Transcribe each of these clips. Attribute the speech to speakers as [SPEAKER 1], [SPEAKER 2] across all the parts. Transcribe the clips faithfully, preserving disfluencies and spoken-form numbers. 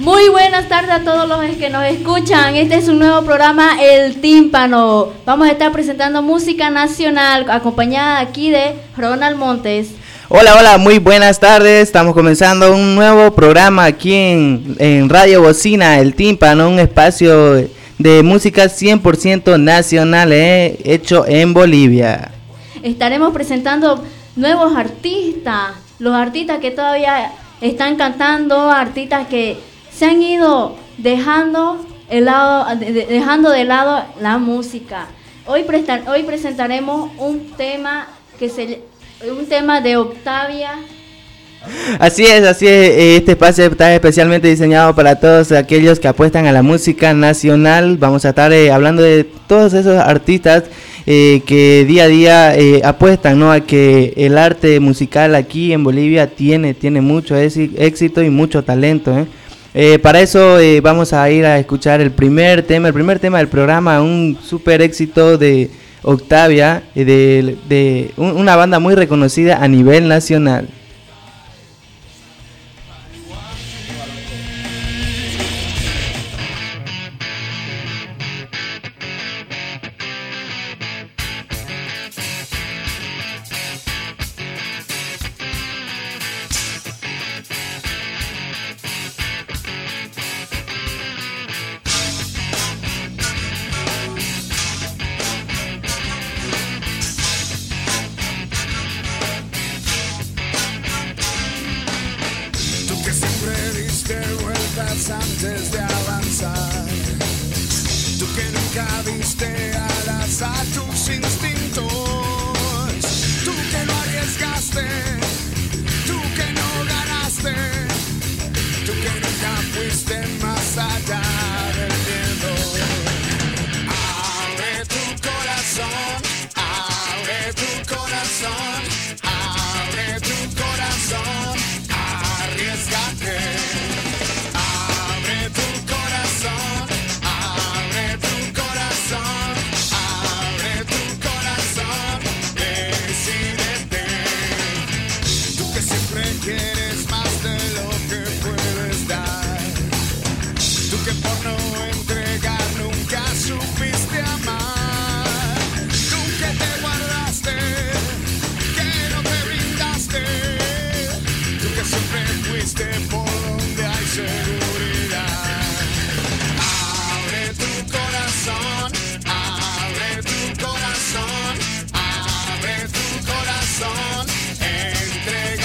[SPEAKER 1] Muy buenas tardes a todos los que nos escuchan. Este es un nuevo programa, El Tímpano. Vamos a estar presentando música nacional, acompañada aquí de Ronald Montes.
[SPEAKER 2] Hola, hola, muy buenas tardes. Estamos comenzando un nuevo programa aquí en, en Radio Bocina, El Tímpano, un espacio de música cien por ciento nacional, eh, hecho en Bolivia.
[SPEAKER 1] Estaremos presentando nuevos artistas, los artistas que todavía están cantando, artistas que se han ido dejando, el lado, de, de, dejando de lado la música. Hoy, prestar, hoy presentaremos un tema que se un tema de Octavia.
[SPEAKER 2] Así es, así es. Este espacio está especialmente diseñado para todos aquellos que apuestan a la música nacional. Vamos a estar eh, hablando de todos esos artistas eh, que día a día eh, apuestan, ¿no?, a que el arte musical aquí en Bolivia tiene, tiene mucho éxito y mucho talento, ¿eh? Eh, para eso eh, vamos a ir a escuchar el primer tema, el primer tema del programa, un super éxito de Octavia, eh, de, de un, una banda muy reconocida a nivel nacional.
[SPEAKER 3] Antes de avanzar, tú que nunca diste alas a tus instintos, tú que no arriesgaste, tú que no ganaste, tú que nunca fuiste más allá del miedo. Abre tu corazón, abre tu corazón, abre tu corazón, arriesgate. Quieres más de lo que puedes dar, tú que por no entregar nunca supiste amar, tú que te guardaste, que no te brindaste, tú que siempre fuiste por donde hay seguridad. Abre tu corazón, abre tu corazón, abre tu corazón, entrega.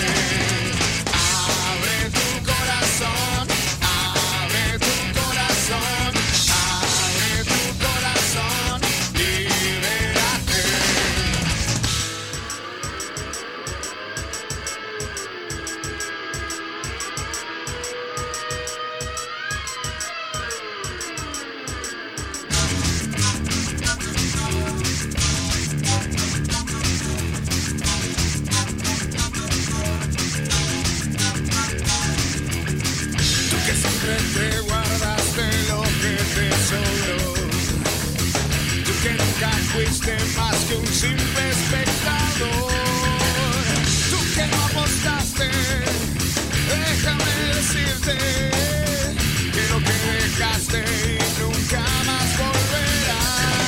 [SPEAKER 3] Te guardaste lo que te sobró, tú que nunca fuiste más que un simple espectador, tú que no apostaste, déjame decirte que lo que dejaste y nunca más volverá.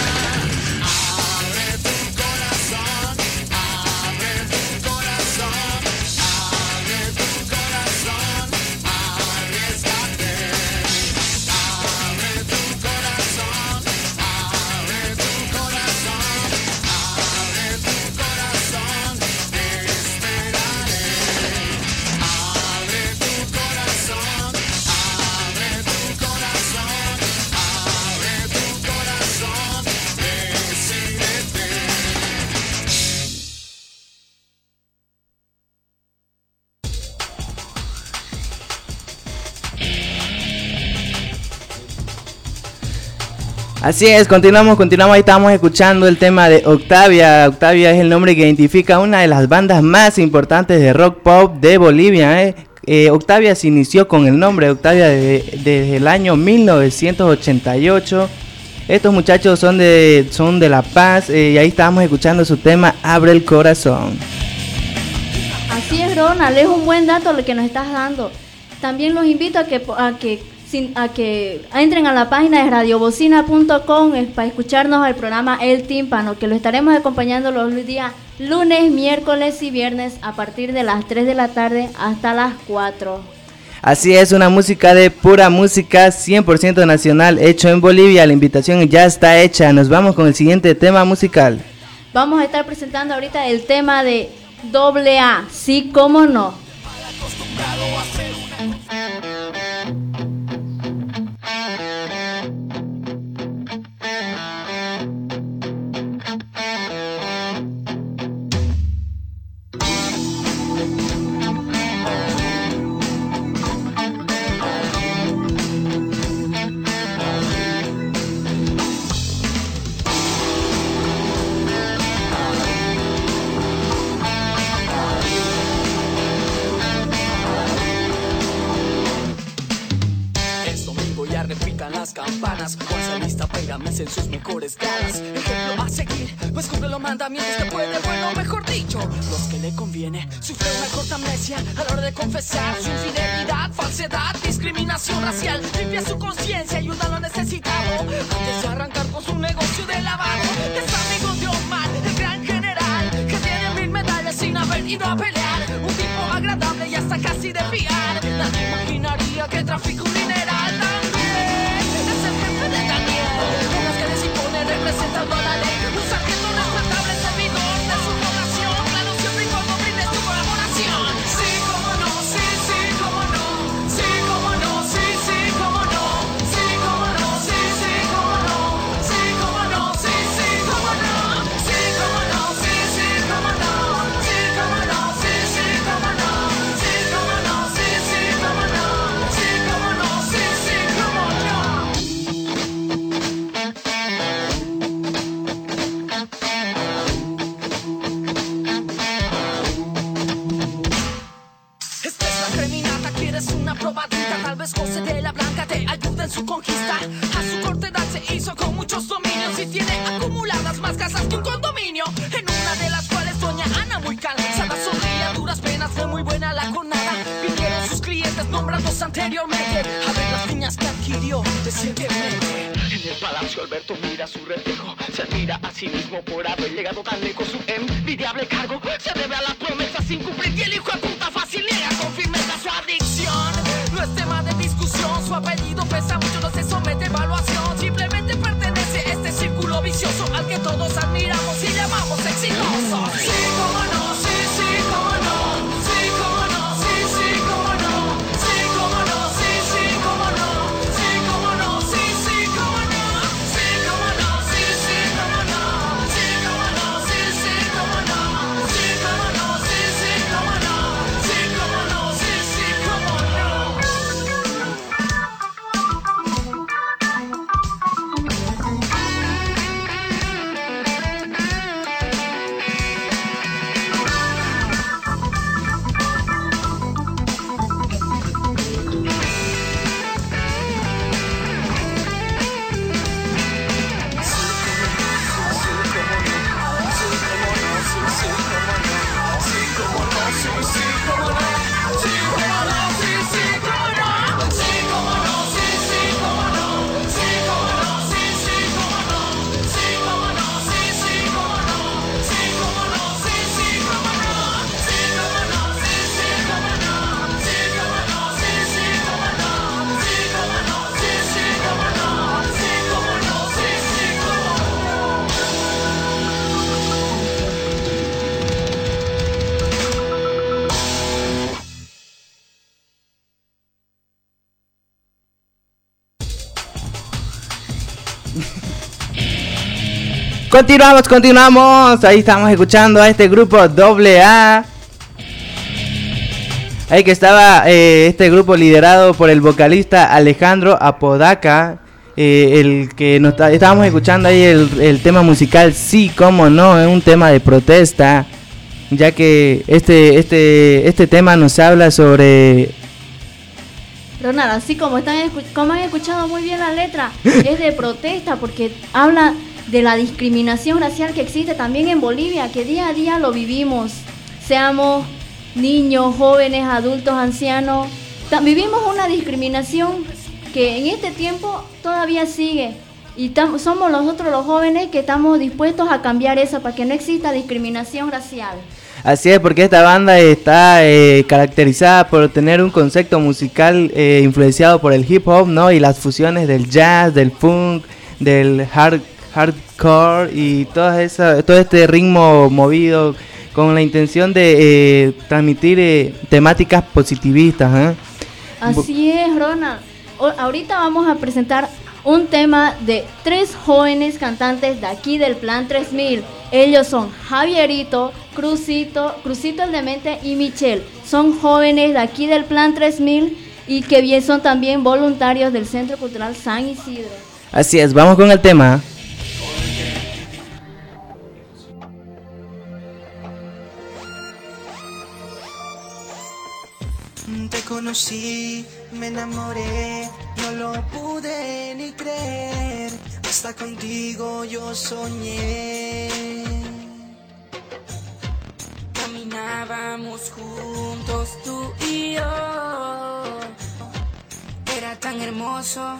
[SPEAKER 3] Abre tu corazón, abre tu corazón, abre tu corazón, arriesgate. Abre tu corazón, abre tu corazón, abre tu corazón, te esperaré. Abre tu corazón, abre tu corazón, abre tu corazón, decídete.
[SPEAKER 2] Así es, continuamos, continuamos, ahí estamos escuchando el tema de Octavia. Octavia es el nombre que identifica una de las bandas más importantes de rock pop de Bolivia, ¿eh? Eh, Octavia se inició con el nombre de Octavia desde, desde el año mil novecientos ochenta y ocho. Estos muchachos son de, son de La Paz, eh, y ahí estábamos escuchando su tema Abre el Corazón.
[SPEAKER 1] Así es, Ronald, es un buen dato lo que nos estás dando. también los invito a que a que sin- a que entren a la página de radiobocina punto com eh, para escucharnos al programa El Tímpano, que lo estaremos acompañando los días lunes, miércoles y viernes a partir de las tres de la tarde hasta las cuatro.
[SPEAKER 2] Así es, una música de pura música, cien por ciento nacional, hecho en Bolivia. La invitación ya está hecha. Nos vamos con el siguiente tema musical.
[SPEAKER 1] Vamos a estar presentando ahorita el tema de doble A, sí, cómo no.
[SPEAKER 4] Campanas, fuerza lista, pégames en sus mejores galas. Ejemplo a seguir, pues cumple los mandamientos que puede, bueno, mejor dicho, los que le conviene. Sufre una corta amnesia a la hora de confesar su infidelidad, falsedad, discriminación racial. Limpia su conciencia, ayuda a lo necesitado antes de arrancar con su negocio de lavado. Es amigo de Omar, el gran general, que tiene mil medallas sin haber ido a pelear. Un tipo agradable y hasta casi de fiar. Nadie imaginaría que trafica un mineral también. De Daniel, con las que les impone representando a la ley. Un sargento respetable, servidor de su población. Claro, siempre y cuando brindes tu colaboración. Sí, cómo no, sí, sí, cómo no. Sí, cómo no, sí, sí, cómo no. Sí, cómo no, sí, sí, cómo no. Sí, cómo no, sí, sí, cómo no. Sí, cómo no, sí, sí, cómo no. Sí, cómo no, sí, sí, cómo no. Sí, cómo no, sí, sí, cómo no. Sí, cómo no, sí, sí, cómo no. Esta es la creminata, quieres una probadita. Tal vez José de la Blanca te ayude en su conquista. A su corta edad se hizo con muchos dominios y tiene acumuladas más casas que un condominio. En una de las cuales doña Ana, muy cansada, sonríe a duras penas, fue muy buena la jornada. Vinieron sus clientes nombrados anteriormente a ver las niñas que adquirió recientemente. En el palacio Alberto mira su reflejo, se admira a sí mismo por haber llegado tan lejos. Su envidiable cargo se debe a las promesas sin cumplir y el hijo de puta fácil niega con firmeza su adicción. No es tema de discusión, su apellido pesa mucho, no se somete a evaluación. Simplemente pertenece a este círculo vicioso al que todos admiramos y llamamos exitoso. Sí, cómo no, sí, sí, cómo no. Sí, cómo no, sí, sí, cómo no. Sí, cómo no, sí, sí, cómo no. Sí, cómo no, sí, sí, cómo no. Sí, cómo no, sí, sí, cómo no. Sí, cómo no, sí, sí, cómo no. Sí, cómo no, sí, sí, cómo no. Sí, cómo no, sí, sí, cómo no.
[SPEAKER 2] Continuamos, continuamos. Ahí estamos escuchando a este grupo doble A. Ahí que estaba eh, este grupo liderado por el vocalista Alejandro Apodaca. Eh, el que nos está, estábamos escuchando ahí el, el tema musical, sí, cómo no, es un tema de protesta, ya que este este este tema nos habla sobre...
[SPEAKER 1] Ronald, así como, están escu- como han escuchado muy bien la letra, es de protesta porque habla de la discriminación racial que existe también en Bolivia, que día a día lo vivimos, seamos niños, jóvenes, adultos, ancianos, ta- vivimos una discriminación que en este tiempo todavía sigue. Y tam- somos nosotros los jóvenes que estamos dispuestos a cambiar eso para que no exista discriminación racial.
[SPEAKER 2] Así es, porque esta banda está eh, caracterizada por tener un concepto musical eh, influenciado por el hip hop, ¿no? Y las fusiones del jazz, del funk, del hard, hardcore y toda esa, todo este ritmo movido con la intención de eh, transmitir eh, temáticas positivistas, ¿eh?
[SPEAKER 1] Así es, Ronald. O- ahorita vamos a presentar un tema de tres jóvenes cantantes de aquí del Plan tres mil. Ellos son Javierito, Cruzito, Cruzito el Demente y Michelle. Son jóvenes de aquí del Plan tres mil y que bien son también voluntarios del Centro Cultural San Isidro.
[SPEAKER 2] Así es, vamos con el tema.
[SPEAKER 5] Te conocí, me enamoré, no lo pude ni creer, hasta contigo yo soñé.
[SPEAKER 4] Caminábamos juntos tú y yo, era tan hermoso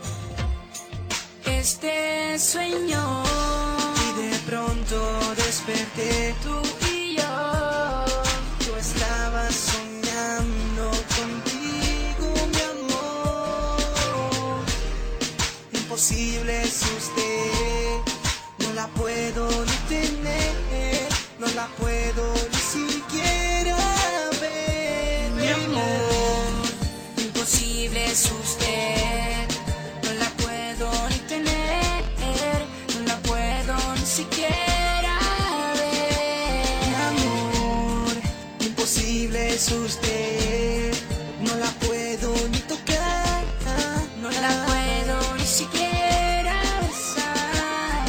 [SPEAKER 4] este sueño.
[SPEAKER 5] Y de pronto desperté,
[SPEAKER 4] Tú y yo,
[SPEAKER 5] yo estaba soñando contigo, mi amor. Imposible es usted, no la puedo ni tener, no la puedo ni siquiera ver,
[SPEAKER 4] mi amor. Imposible es usted, no la puedo ni tener, no la puedo ni siquiera ver.
[SPEAKER 5] Mi amor, imposible es usted, no la puedo ni tocar,
[SPEAKER 4] No la puedo ni siquiera besar.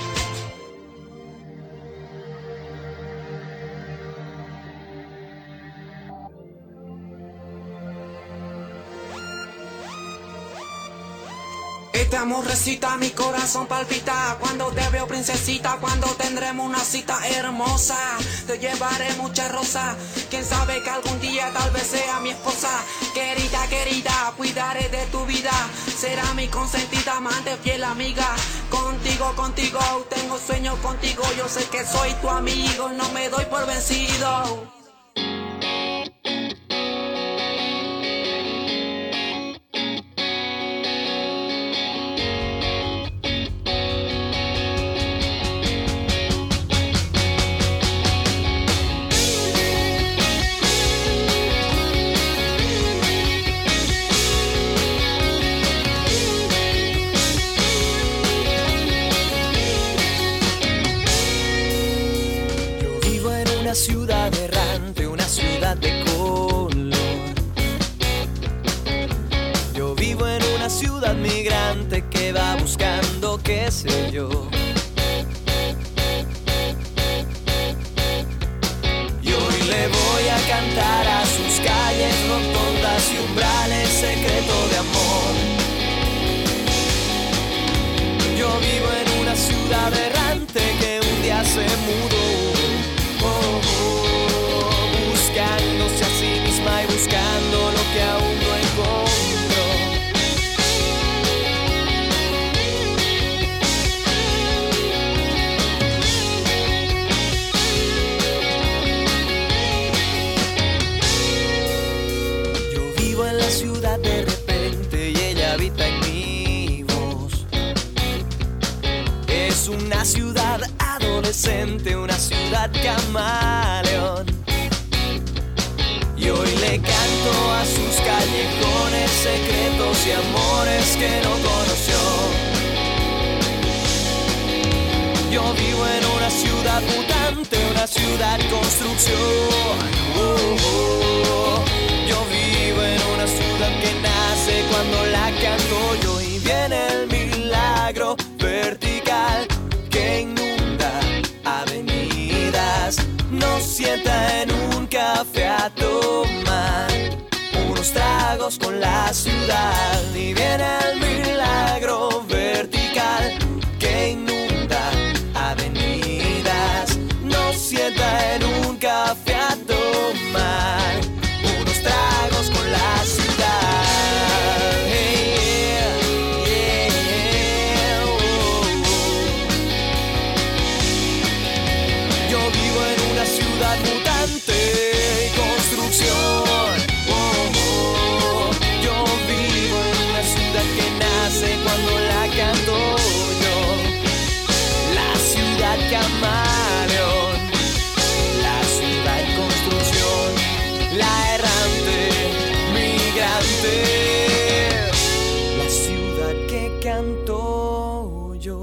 [SPEAKER 5] Este amor recita, mi corazón palpita cuando te veo, princesita, cuando tendremos una cita hermosa. Te llevaré muchas rosas, quién sabe que algún día tal vez sea mi esposa. Querida, querida, cuidaré de tu vida, será mi consentida, amante, fiel amiga. Contigo, contigo, tengo sueños contigo, yo sé que soy tu amigo, no me doy por vencido. Yo vivo en una ciudad errante, una ciudad de color. Yo vivo en una ciudad migrante que va buscando qué sé yo. Y hoy le voy a cantar a sus calles rotondas y umbrales secreto de amor. Yo vivo en una ciudad errante que un día se mudó, oh, oh, buscándose a sí misma y buscando lo que aún no encontró. Yo vivo en la ciudad de repente y ella habita en mi voz. Es una ciudad adolescente, una ciudad camaleón. Y hoy le canto a sus callejones secretos y amores que no conoció. Yo vivo en una ciudad mutante, una ciudad construcción. Oh, oh. Yo vivo en una ciudad que nace cuando la canto yo y viene el milagro vertical que inunda avenidas. Nos sienta en un café a tomar unos tragos con la ciudad y viene el milagro vertical que inunda avenidas. Nos sienta en un café a tomar unos tragos con la ciudad.
[SPEAKER 3] ciudad mutante y construcción. Oh, oh, yo vivo en una ciudad que nace cuando la canto yo. La ciudad camaleón, la ciudad en construcción, la errante, migrante, la ciudad que canto yo.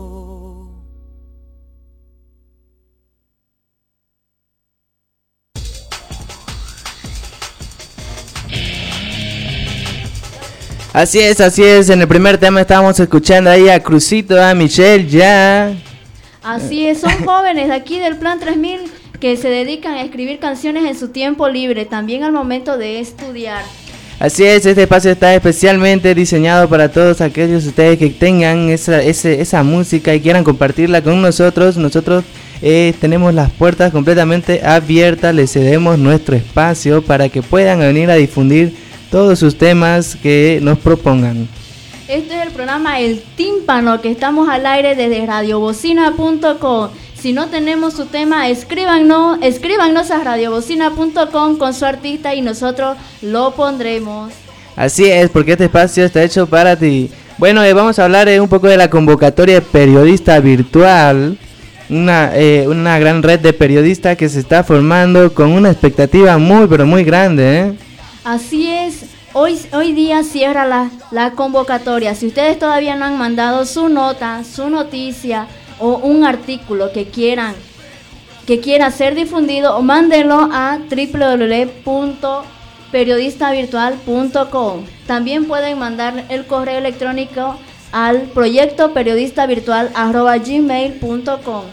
[SPEAKER 2] Así es, así es. En el primer tema estábamos escuchando ahí a Crucito, a Michelle, ya.
[SPEAKER 1] Así es, son jóvenes de aquí del Plan tres mil que se dedican a escribir canciones en su tiempo libre, también al momento de estudiar.
[SPEAKER 2] Así es, este espacio está especialmente diseñado para todos aquellos de ustedes que tengan esa, ese, esa música y quieran compartirla con nosotros. Nosotros eh, tenemos las puertas completamente abiertas, les cedemos nuestro espacio para que puedan venir a difundir todos sus temas que nos propongan.
[SPEAKER 1] Este es el programa El Tímpano, que estamos al aire desde radiobocina punto com. Si no tenemos su tema, escríbanos, escríbanos a radiobocina punto com con su artista y nosotros lo pondremos.
[SPEAKER 2] Así es, porque este espacio está hecho para ti. Bueno, eh, vamos a hablar eh, un poco de la convocatoria de periodista virtual. Una, eh, una gran red de periodistas que se está formando con una expectativa muy, pero muy grande, ¿eh?
[SPEAKER 1] Así es, hoy, hoy día cierra la, la convocatoria. Si ustedes todavía no han mandado su nota, su noticia o un artículo que quieran que quiera ser difundido, mándenlo a doble u doble u doble u punto periodista virtual punto com. También pueden mandar el correo electrónico al proyecto periodista virtual arroba gmail punto com.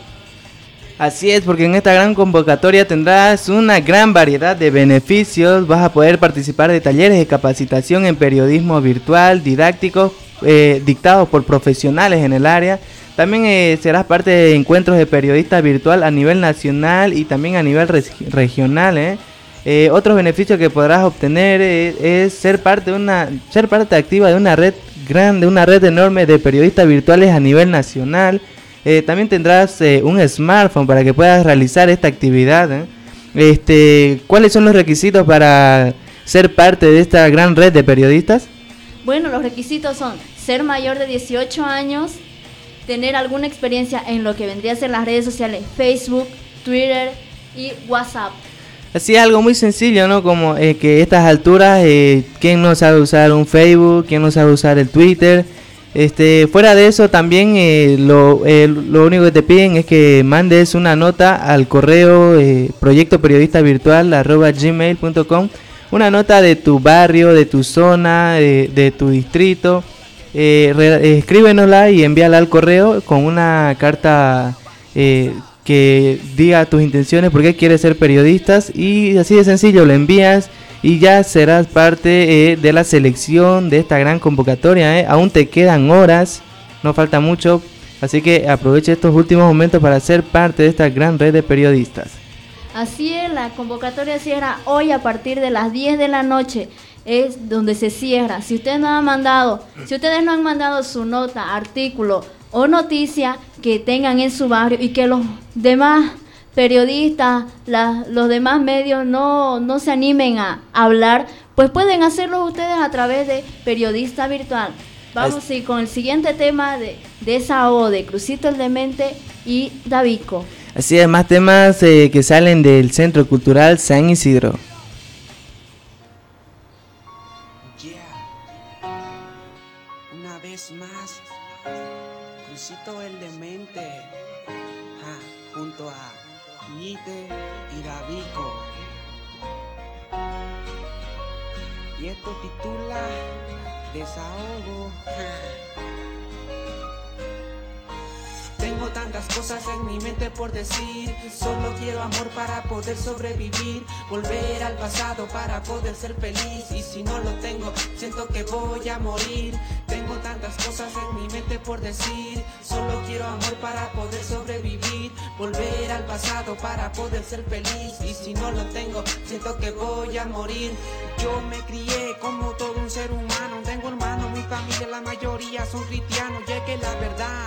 [SPEAKER 2] Así es, porque en esta gran convocatoria tendrás una gran variedad de beneficios. Vas a poder participar de talleres de capacitación en periodismo virtual, didácticos, eh, dictados por profesionales en el área. También eh, serás parte de encuentros de periodista virtual a nivel nacional y también a nivel reg- regional. ¿eh? Eh, otros beneficios que podrás obtener eh, es ser parte de una, ser parte activa de una red grande, una red enorme de periodistas virtuales a nivel nacional. Eh, también tendrás eh, un smartphone para que puedas realizar esta actividad. ¿eh? Este, ¿cuáles son los requisitos para ser parte de esta gran red de periodistas?
[SPEAKER 1] Bueno, los requisitos son ser mayor de dieciocho años, tener alguna experiencia en lo que vendría a ser las redes sociales, Facebook, Twitter y WhatsApp.
[SPEAKER 2] Así algo muy sencillo, ¿no? Como eh, que a estas alturas, eh, ¿quién no sabe usar un Facebook? ¿Quién no sabe usar el Twitter? Este, fuera de eso también eh, lo, eh, lo único que te piden es que mandes una nota al correo eh, proyecto periodista virtual arroba gmail punto com, una nota de tu barrio, de tu zona, de, de tu distrito. Eh, re, eh, escríbenosla y envíala al correo con una carta eh, que diga tus intenciones, por qué quieres ser periodistas, y así de sencillo lo envías y ya serás parte eh, de la selección de esta gran convocatoria. eh. Aún te quedan horas, no falta mucho, así que aproveche estos últimos momentos para ser parte de esta gran red de periodistas.
[SPEAKER 1] Así es, la convocatoria cierra hoy a partir de las diez de la noche, es donde se cierra. Si ustedes no han mandado, si ustedes no han mandado su nota, artículo o noticia que tengan en su barrio y que los demás periodistas, la, los demás medios no, no se animen a hablar, pues pueden hacerlo ustedes a través de Periodista Virtual. Vamos sí, con el siguiente tema de Desahogo de Crucito el Demente y Davico.
[SPEAKER 2] Así es, más temas eh, que salen del Centro Cultural San Isidro.
[SPEAKER 5] Yeah. Una vez más, Crucito el Demente, ja, junto a Ñite y Davico. Y esto titula Desahogo. Tengo tantas cosas en mi mente por decir, solo quiero amor para poder sobrevivir, volver al pasado para poder ser feliz, y si no lo tengo, siento que voy a morir. Tengo tantas cosas en mi mente por decir, solo quiero amor para poder sobrevivir, volver al pasado para poder ser feliz, y si no lo tengo, siento que voy a morir. Yo me crié como todo un ser humano, tengo hermanos, mi familia la mayoría son cristianos, y es que la verdad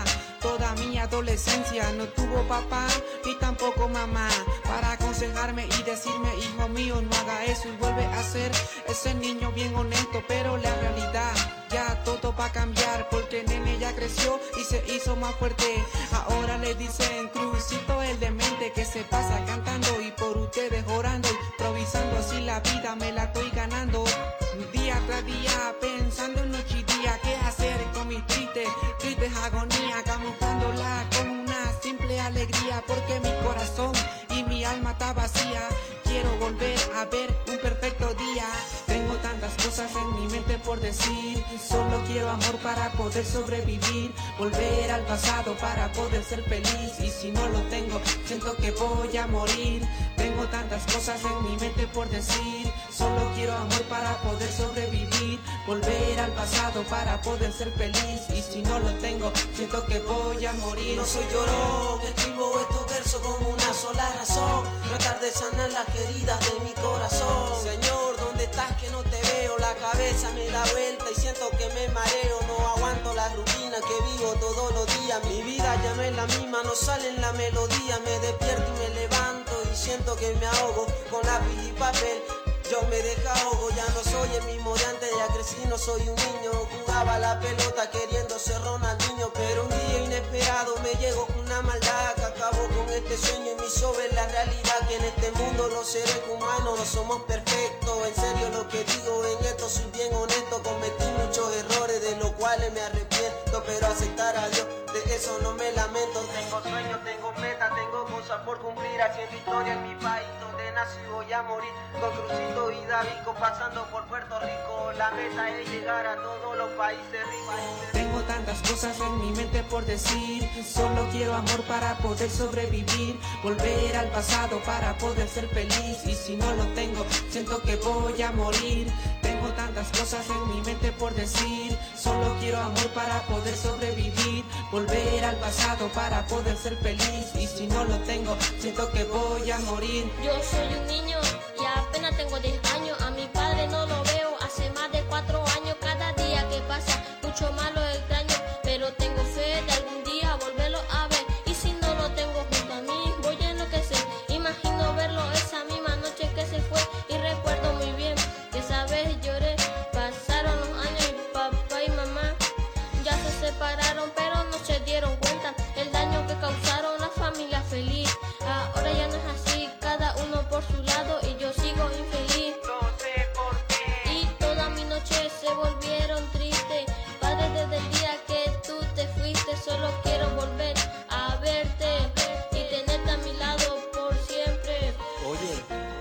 [SPEAKER 5] toda mi adolescencia. No tuvo papá ni tampoco mamá para aconsejarme y decirme, hijo mío, no haga eso y vuelve a ser ese niño bien honesto. Pero la realidad, ya todo va a cambiar porque el nene ya creció y se hizo más fuerte. Ahora le dicen Crucito el demente, que se pasa cantando y por ustedes orando, improvisando, así la vida me la estoy ganando. Día tras día pensando en noche y día, qué hacer con mis tristes, tristes agonía, camuflándola con una simple alegría, porque mi corazón y mi alma está vacía. Quiero volver a ver un perfecto día. Tengo tantas cosas en mi mente por decir, solo quiero amor para poder sobrevivir, volver al pasado para poder ser feliz, y si no lo tengo siento que voy a morir. Tengo tantas cosas en mi mente por decir, solo quiero amor para poder sobrevivir, volver al pasado para poder ser feliz, y si no lo tengo siento que voy a morir.
[SPEAKER 6] No soy llorón, escribo estos versos con una sola razón, tratar de sanar las heridas de mi corazón. Señor, ¿dónde estás que no te veo? La cabeza me da vuelta y siento que me mareo. No aguanto la rutina que vivo todos los días. Mi vida ya no es la misma, no sale en la melodía. Me despierto y me levanto y siento que me ahogo con lápiz y papel. Yo me desahogo, ya no soy el mismo de antes, ya crecí, no soy un niño. Jugaba la pelota queriendo ser Ronaldinho, pero un día inesperado me llegó una maldad que acabó con este sueño y me hizo ver la realidad, que en este mundo los seres humanos no somos perfectos. En serio lo que digo, en esto soy bien honesto, cometí muchos errores de los cuales me arrepiento, pero aceptar a Dios, de eso no me lamento. Tengo sueños, tengo metas, tengo cosas por cumplir, haciendo historia en mi país donde nací y voy a morir, con Crucito y Davico pasando por Puerto Rico. La meta es llegar a todos los países ricos.
[SPEAKER 5] Tengo tantas cosas en mi mente por decir, solo quiero amor para poder sobrevivir, volver al pasado para poder ser feliz, y si no lo tengo siento que voy a morir. Tengo tantas cosas en mi mente por decir, solo quiero amor para poder sobrevivir, volver al pasado para poder ser feliz, y si no lo tengo siento que voy a morir.
[SPEAKER 7] Yo soy un niño y apenas tengo diez años, a mi padre no lo veo hace más de cuatro años. Cada día que pasa mucho más lo extraño, pero tengo fe de algún día volverlo a ver, y si no lo tengo junto a mí voy a enloquecer. Imagino verlo esa misma noche que se fue, y recuerdo muy bien que esa vez lloré. Pasaron los años y papá y mamá ya se separaron, pero no se dieron cuenta el daño que causaron, la familia feliz. Ahora ya no es así, cada uno por su lado y yo sigo infeliz.
[SPEAKER 6] No sé por qué.
[SPEAKER 7] Y todas mis noches se volvieron tristes. Padre, desde el día que tú te fuiste, solo quiero volver a verte y tenerte a mi lado por siempre.
[SPEAKER 6] Oye,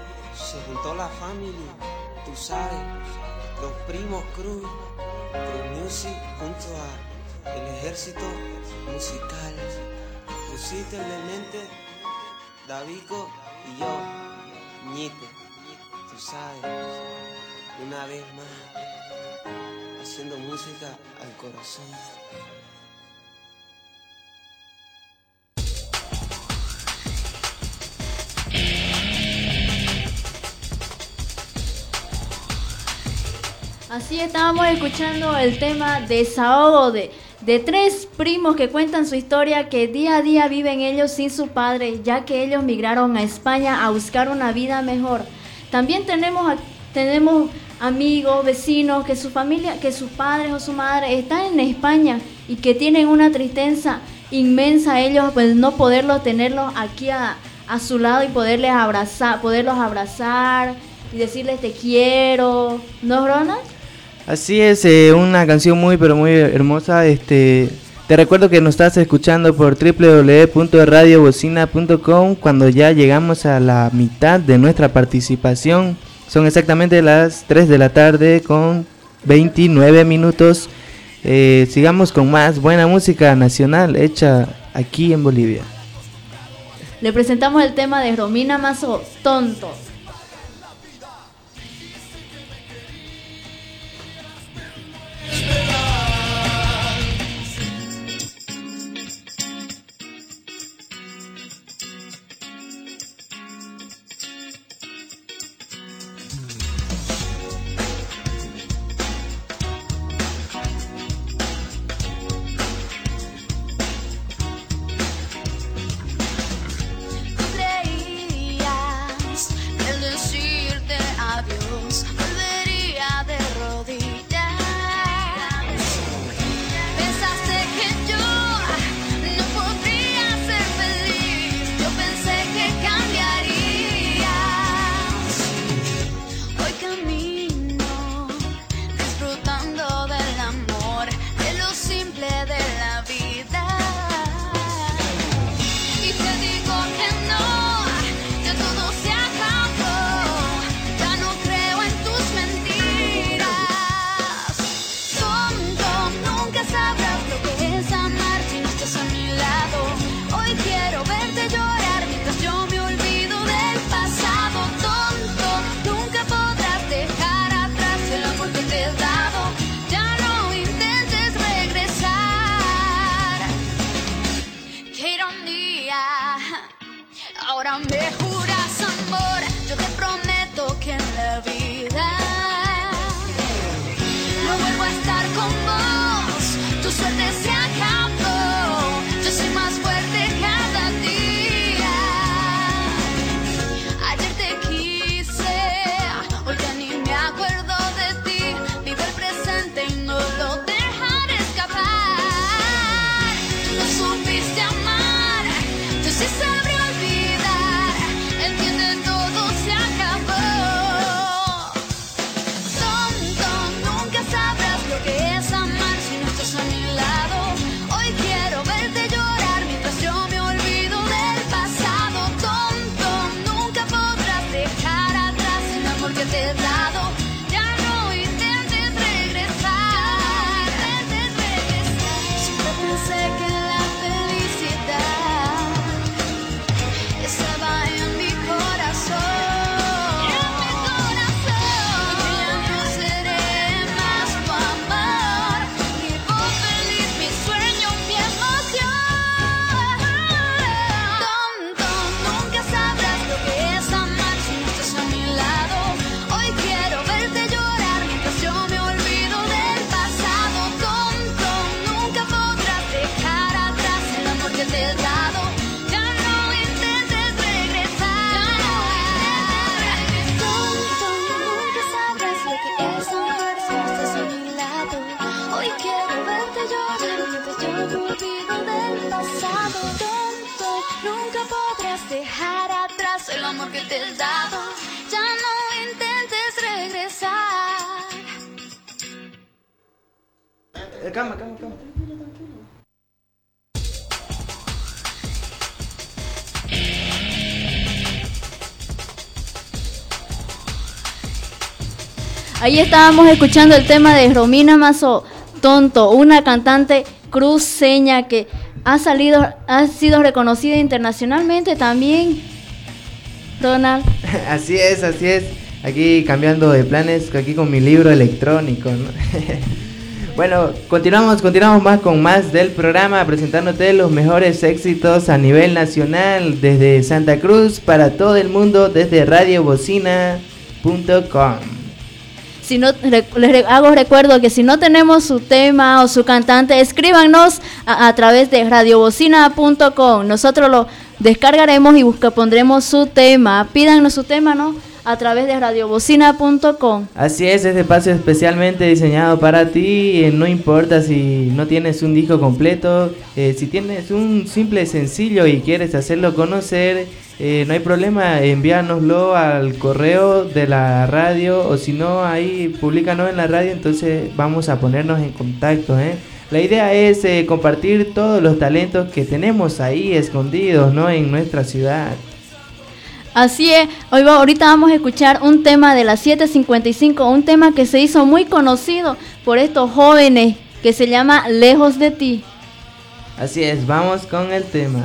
[SPEAKER 6] se juntó la familia, tú sabes, los primos Cruz, Cruz Music junto a el ejército musical, Crucito el demente, Davico y yo, Ñito, tú sabes, una vez más, haciendo música al corazón.
[SPEAKER 1] Así estábamos escuchando el tema Desahogo de, de tres primos que cuentan su historia, que día a día viven ellos sin su padre, ya que ellos migraron a España a buscar una vida mejor. También tenemos, a- tenemos amigos, vecinos, que su familia, que sus padres o su madre están en España y que tienen una tristeza inmensa ellos, pues no poderlos tenerlos aquí a, a su lado y poderles abrazar, poderlos abrazar y decirles te quiero, ¿no, Ronald?
[SPEAKER 2] Así es, eh, una canción muy pero muy hermosa. Este, te recuerdo que nos estás escuchando por doble u doble u doble u punto radio bocina punto com cuando ya llegamos a la mitad de nuestra participación. Son exactamente las tres de la tarde con veintinueve minutos. Eh, sigamos con más buena música nacional hecha aquí en Bolivia.
[SPEAKER 1] Le presentamos el tema de Romina Mazo, Tonto.
[SPEAKER 8] Ahora me juras amor, yo te prometo que en la vida no vuelvo a estar con vos. Tu suerte se acabó, yo soy más fuerte cada día. Ayer te quise, hoy ya ni me acuerdo de ti. Vivo el presente y no lo dejaré escapar. Tú no supiste amar, yo sí sabré olvidar. Entiende, todo se acabó. Tonto, nunca sabrás lo que es amar si no estás a mi lado. Hoy quiero verte llorar mientras yo me olvido del pasado. Tonto, nunca podrás dejar atrás el amor que te he dado. Ya no intentes regresar. Siempre pensé que la felicidad estaba en mi corazón. En mi corazón. Y que ya no seré más tu amor. Mi voz feliz, mi sueño, mi emoción. Tonto, nunca sabrás lo que es amar si no estás a mi lado. Hoy quiero verte llorar mientras yo me olvido del pasado. Tonto, nunca podrás dejar atrás el amor que te he dado. Ya no intentes regresar. Tonto, nunca sabrás lo que es amar si no estás a mi lado. Hoy quiero verte llorar mientras yo me olvido del pasado. Tonto, nunca podrás dejar atrás el amor que te he dado. Ya no intentes regresar.
[SPEAKER 2] Eh, Calma, calma, calma.
[SPEAKER 1] Ahí estábamos escuchando el tema de Romina Mazo, Tonto, una cantante cruceña que ha salido, ha sido reconocida internacionalmente también. Ronald.
[SPEAKER 2] Así es, así es. Aquí cambiando de planes, aquí con mi libro electrónico, ¿no? Bueno, continuamos, continuamos más con más del programa, presentándote los mejores éxitos a nivel nacional desde Santa Cruz para todo el mundo desde radio bocina punto com.
[SPEAKER 1] Si no, re- les re- hago recuerdo que si no tenemos su tema o su cantante, escríbanos a, a través de radio bocina punto com. Nosotros lo descargaremos y busca, pondremos su tema. Pídanos su tema, ¿no? A través de radio bocina punto com.
[SPEAKER 2] Así es, este espacio especialmente diseñado para ti. eh, No importa si no tienes un disco completo, eh, si tienes un simple sencillo y quieres hacerlo conocer, eh, no hay problema, envíanoslo al correo de la radio, o si no, ahí públicanos en la radio, entonces vamos a ponernos en contacto, ¿eh? La idea es eh, compartir todos los talentos que tenemos ahí escondidos, ¿no? En nuestra ciudad.
[SPEAKER 1] Así es, hoy va, ahorita vamos a escuchar un tema de las siete cincuenta y cinco, un tema que se hizo muy conocido por estos jóvenes, que se llama Lejos de ti.
[SPEAKER 2] Así es, vamos con el tema.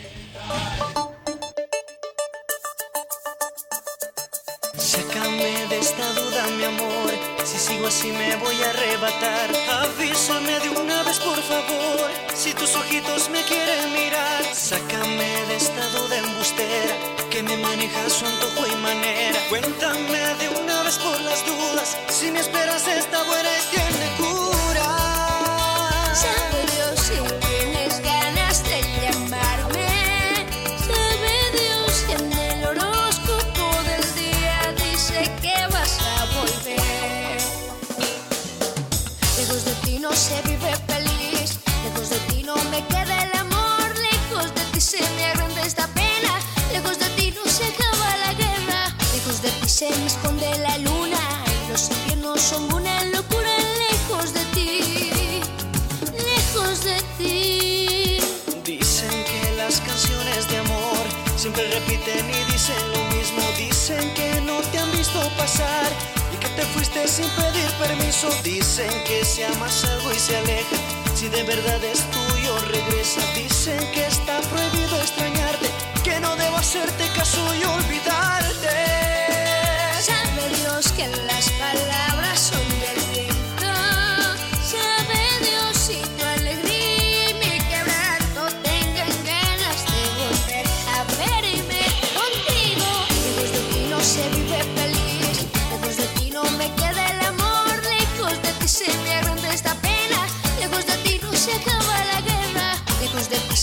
[SPEAKER 9] Sácame de esta duda, mi amor. Si sigo así me voy a arrebatar. Avísame de una vez, por favor, si tus ojitos me quieren mirar. Sácame de esta duda embustera que me maneja su antojo y manera. Cuéntame de una vez por las dudas si mi esperanza está buena y tiene cura.
[SPEAKER 8] Sabe Dios si tienes ganas de llamarme. Sabe Dios si en el horóscopo del día dice que vas a volver. Lejos de ti no se vive feliz. Lejos de ti no me queda el amor. Lejos de ti se me agranda esta pena. Lejos de ti no se acaba la guerra. Lejos de ti se me esconde la luna. Y los inviernos son una locura. Lejos de ti, lejos de ti.
[SPEAKER 9] Dicen que las canciones de amor siempre repiten y dicen lo mismo. Dicen que no te han visto pasar y que te fuiste sin pedir permiso. Dicen que si amas algo y se aleja, si de verdad es tuyo regresa. Dicen que está prohibido extrañarte, que no debo hacerte caso y olvidarte.
[SPEAKER 8] Sabe Dios que las palabras son del viento. Sabe Dios si tu alegría y mi quebranto tengan ganas de volver a verme.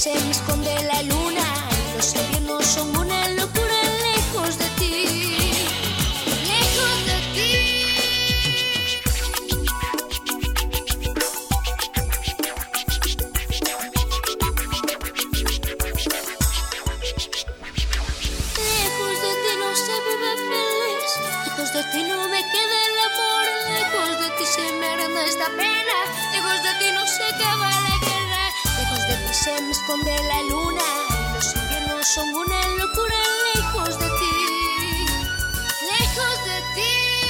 [SPEAKER 8] se me esconde la luna y los inviernos son una locura lejos de ti, lejos de ti. Lejos de ti no se vive feliz, lejos de ti no me queda el amor, lejos de ti se me agranda esta pena, lejos de ti no se acaba la guerra, lejos de ti se me esconde la luna y los inviernos son una locura lejos de ti, lejos de ti.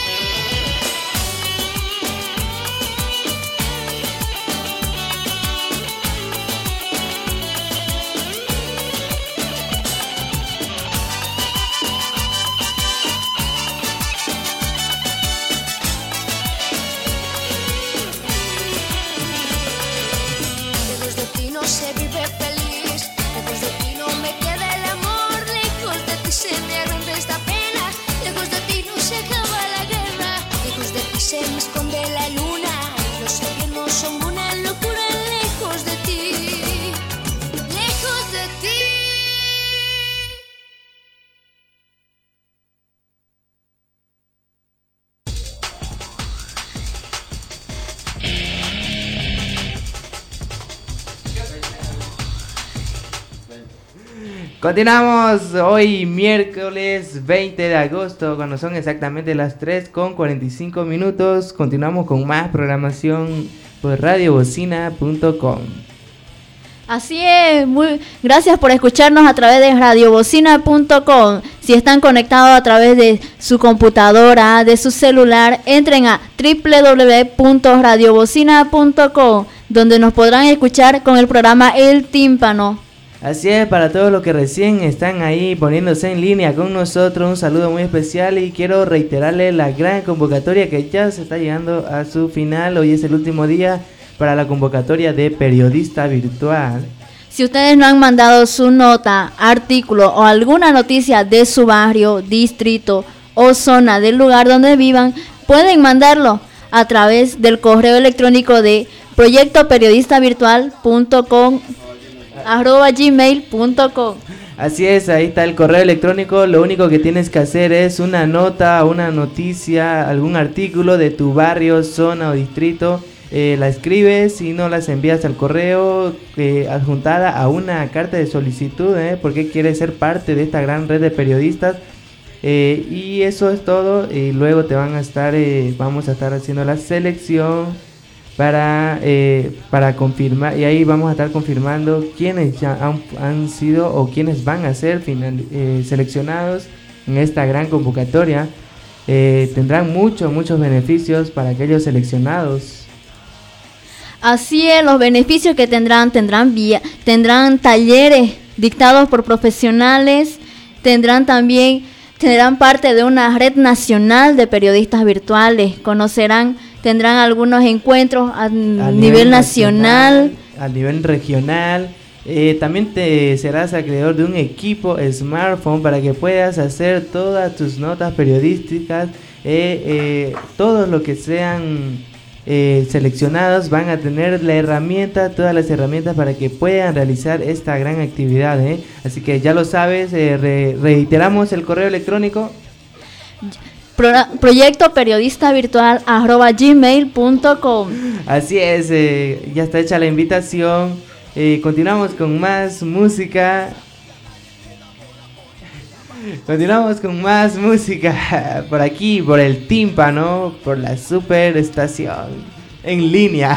[SPEAKER 8] Lejos de ti no se vive feliz, lejos de ti no me queda el amor, lejos de ti se me agranda esta pena, lejos de ti no se acaba la guerra, lejos de ti se me esconde la luna y los inviernos son una locura lejos de ti, lejos de ti.
[SPEAKER 2] Continuamos hoy miércoles veinte de agosto, cuando son exactamente las tres con cuarenta y cinco minutos. Continuamos con más programación por radio bocina punto com.
[SPEAKER 1] Así es, muy gracias por escucharnos a través de radio bocina punto com. Si están conectados a través de su computadora, de su celular, entren a doble u doble u doble u punto radio bocina punto com, donde nos podrán escuchar con el programa El Tímpano.
[SPEAKER 2] Así es, para todos los que recién están ahí poniéndose en línea con nosotros, un saludo muy especial y quiero reiterarle la gran convocatoria que ya se está llegando a su final. Hoy es el último día para la convocatoria de periodista virtual.
[SPEAKER 1] Si ustedes no han mandado su nota, artículo o alguna noticia de su barrio, distrito o zona del lugar donde vivan, pueden mandarlo a través del correo electrónico de proyecto periodista virtual punto com arroba gmail punto com.
[SPEAKER 2] Así es, ahí está el correo electrónico. Lo único que tienes que hacer es una nota, una noticia, algún artículo de tu barrio, zona o distrito. Eh, la escribes y nos las envías al correo eh, adjuntada a una carta de solicitud, eh, porque quieres ser parte de esta gran red de periodistas. Eh, y eso es todo. Y luego te van a estar, eh, vamos a estar haciendo la selección para eh, para confirmar, y ahí vamos a estar confirmando quiénes ya han, han sido o quiénes van a ser final, eh, seleccionados en esta gran convocatoria. Eh, tendrán muchos muchos beneficios para aquellos seleccionados.
[SPEAKER 1] Así es, los beneficios que tendrán, tendrán vía, tendrán talleres dictados por profesionales, tendrán también, tendrán parte de una red nacional de periodistas virtuales, conocerán, tendrán algunos encuentros a, a nivel, nivel nacional,
[SPEAKER 2] nacional, a nivel regional. Eh, también te serás acreedor de un equipo smartphone para que puedas hacer todas tus notas periodísticas. Eh, eh, todos los que sean eh, seleccionados van a tener la herramienta, todas las herramientas para que puedan realizar esta gran actividad. Eh. Así que ya lo sabes, eh, re- reiteramos el correo electrónico.
[SPEAKER 1] Pro, proyecto periodista virtual arroba gmail punto com.
[SPEAKER 2] Así es, eh, ya está hecha la invitación. Eh, continuamos con más música. Continuamos con más música por aquí, por el tímpano, por la super estación en línea.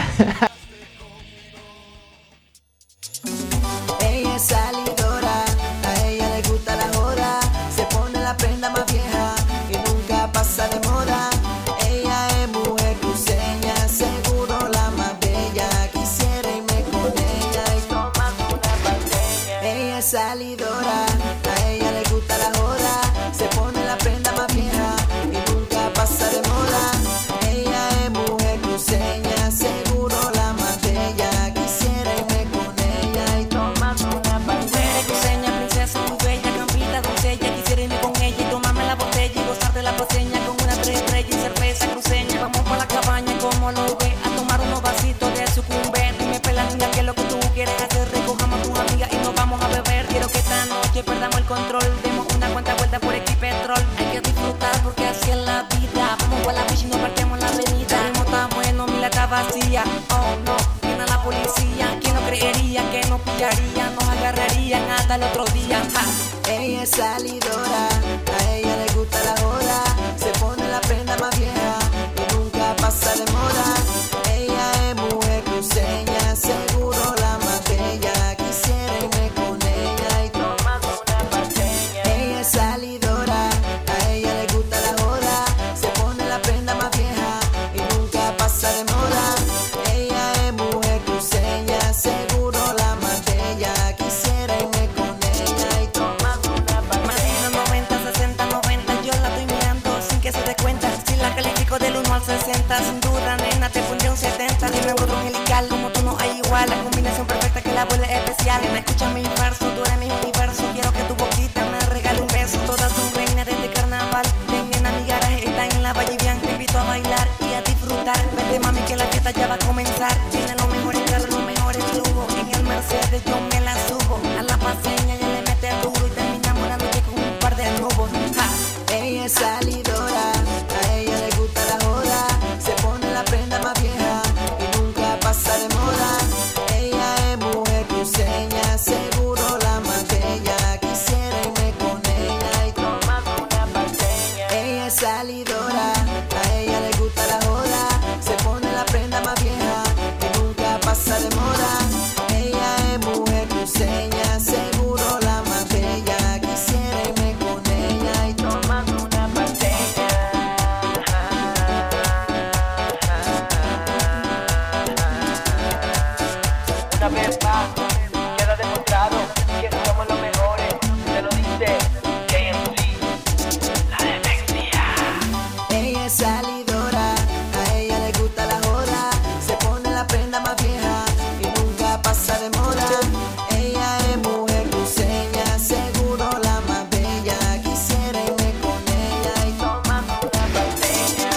[SPEAKER 6] Ella es salidora, a ella le gusta la joda, se pone la prenda más vieja y nunca pasa de moda. Ella es mujer cruceña, seguro la más bella, quisiera irme con ella y tomar una botella. Ella es salidora, a ella le gusta la joda, se pone la prenda más vieja y nunca pasa de moda. Ella es mujer cruceña, seguro la más bella, quisiera irme con ella y tomar una botella.
[SPEAKER 5] Cruceña, princesa muy bella, campita, doncella, quisiera irme con ella y tomarme la botella y gozar de la coseña con una tres estrellas y cerveza cruceña. Vamos pa' la cabaña como lo ve, a tomar unos vasitos de sucumbe. Dime pela niña que es lo que tú quieres hacer, recojamos a tus amigas que perdamos el control. Demos una cuanta vuelta por aquí petrol. Hay que disfrutar porque así es la vida. Vamos por la bici y no parquemos la avenida. El ritmo está bueno, mi lata vacía. Oh no, viene la policía. ¿Quién no creería que nos pillarían? Nos agarrarían hasta el otro día. Ja.
[SPEAKER 6] Ella es salidora, a ella le gusta la joda. Se pone la prenda más vieja y nunca pasa de moda. Ella es mujer cruceña, seguro la más bella. Quisiera irme con ella y tomar una paseña. Ella es salidora, a ella le gusta la joda. Se pone la prenda más vieja y nunca pasa de moda. Ella es mujer cruceña, seguro la más bella. Quisiera irme con ella y tomar una paseña.
[SPEAKER 5] noventa, sesenta, noventa, yo la estoy mirando sin que se dé cuenta. Si la califico del uno al sesenta, sin duda, nena, te pondré un setenta. Dime otro angelical, como tú no hay igual. La combinación perfecta que la vuelve especial. Nena, escucha mi verso, tú eres mi universo. Quiero que tu boquita me regale un beso. Todas son reinas de este carnaval. Ven, nena, mi garaje está en la Valle Bian. Te invito a bailar y a disfrutar. Vete, mami, que la fiesta ya va a comenzar. Tiene los mejores carros, los mejores lujos. En el Mercedes yo me la subo. A la paseña ya le mete duro y terminamos la noche con un par de nubos. Ja.
[SPEAKER 6] Ella es salidora, a ella le gusta la joda. Se pone la prenda más vieja y nunca pasa de moda. Ella es mujer cruceña, seguro la más bella. Quisiera irme con ella y tomar una paseña. Ella es salidora, a ella le gusta la joda. Se pone la prenda más vieja y nunca pasa de moda. Ella es mujer cruceña, seguro la más bella. Quisiera irme con ella y tomar una paseña.
[SPEAKER 10] Una vez más, queda demostrado que somos los mejores. Se lo dice J M C, la demencia.
[SPEAKER 6] Ella es salidora, a ella le gusta la joda. Se pone la prenda más vieja y nunca pasa de moda. Ella es mujer cruceña, seguro la más bella. Quisiera irme con ella y tomar una paseña.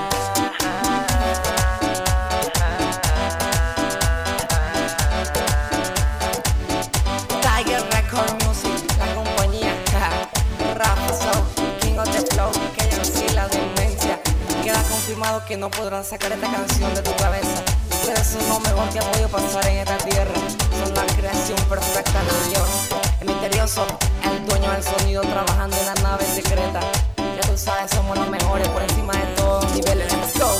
[SPEAKER 5] Tiger Record Music, la compañía. Ja. Rafa Soul, King of the Flow, que ya sí la demencia. Queda confirmado que no podrán sacar esta canción de tu cabeza. Ustedes son lo mejor que ha podido pasar en esta tierra. Son la creación perfecta de Dios. El misterioso, el dueño del sonido, trabajando en la nave secreta. Ya tú sabes, somos los mejores por encima de todos los niveles. Let's go.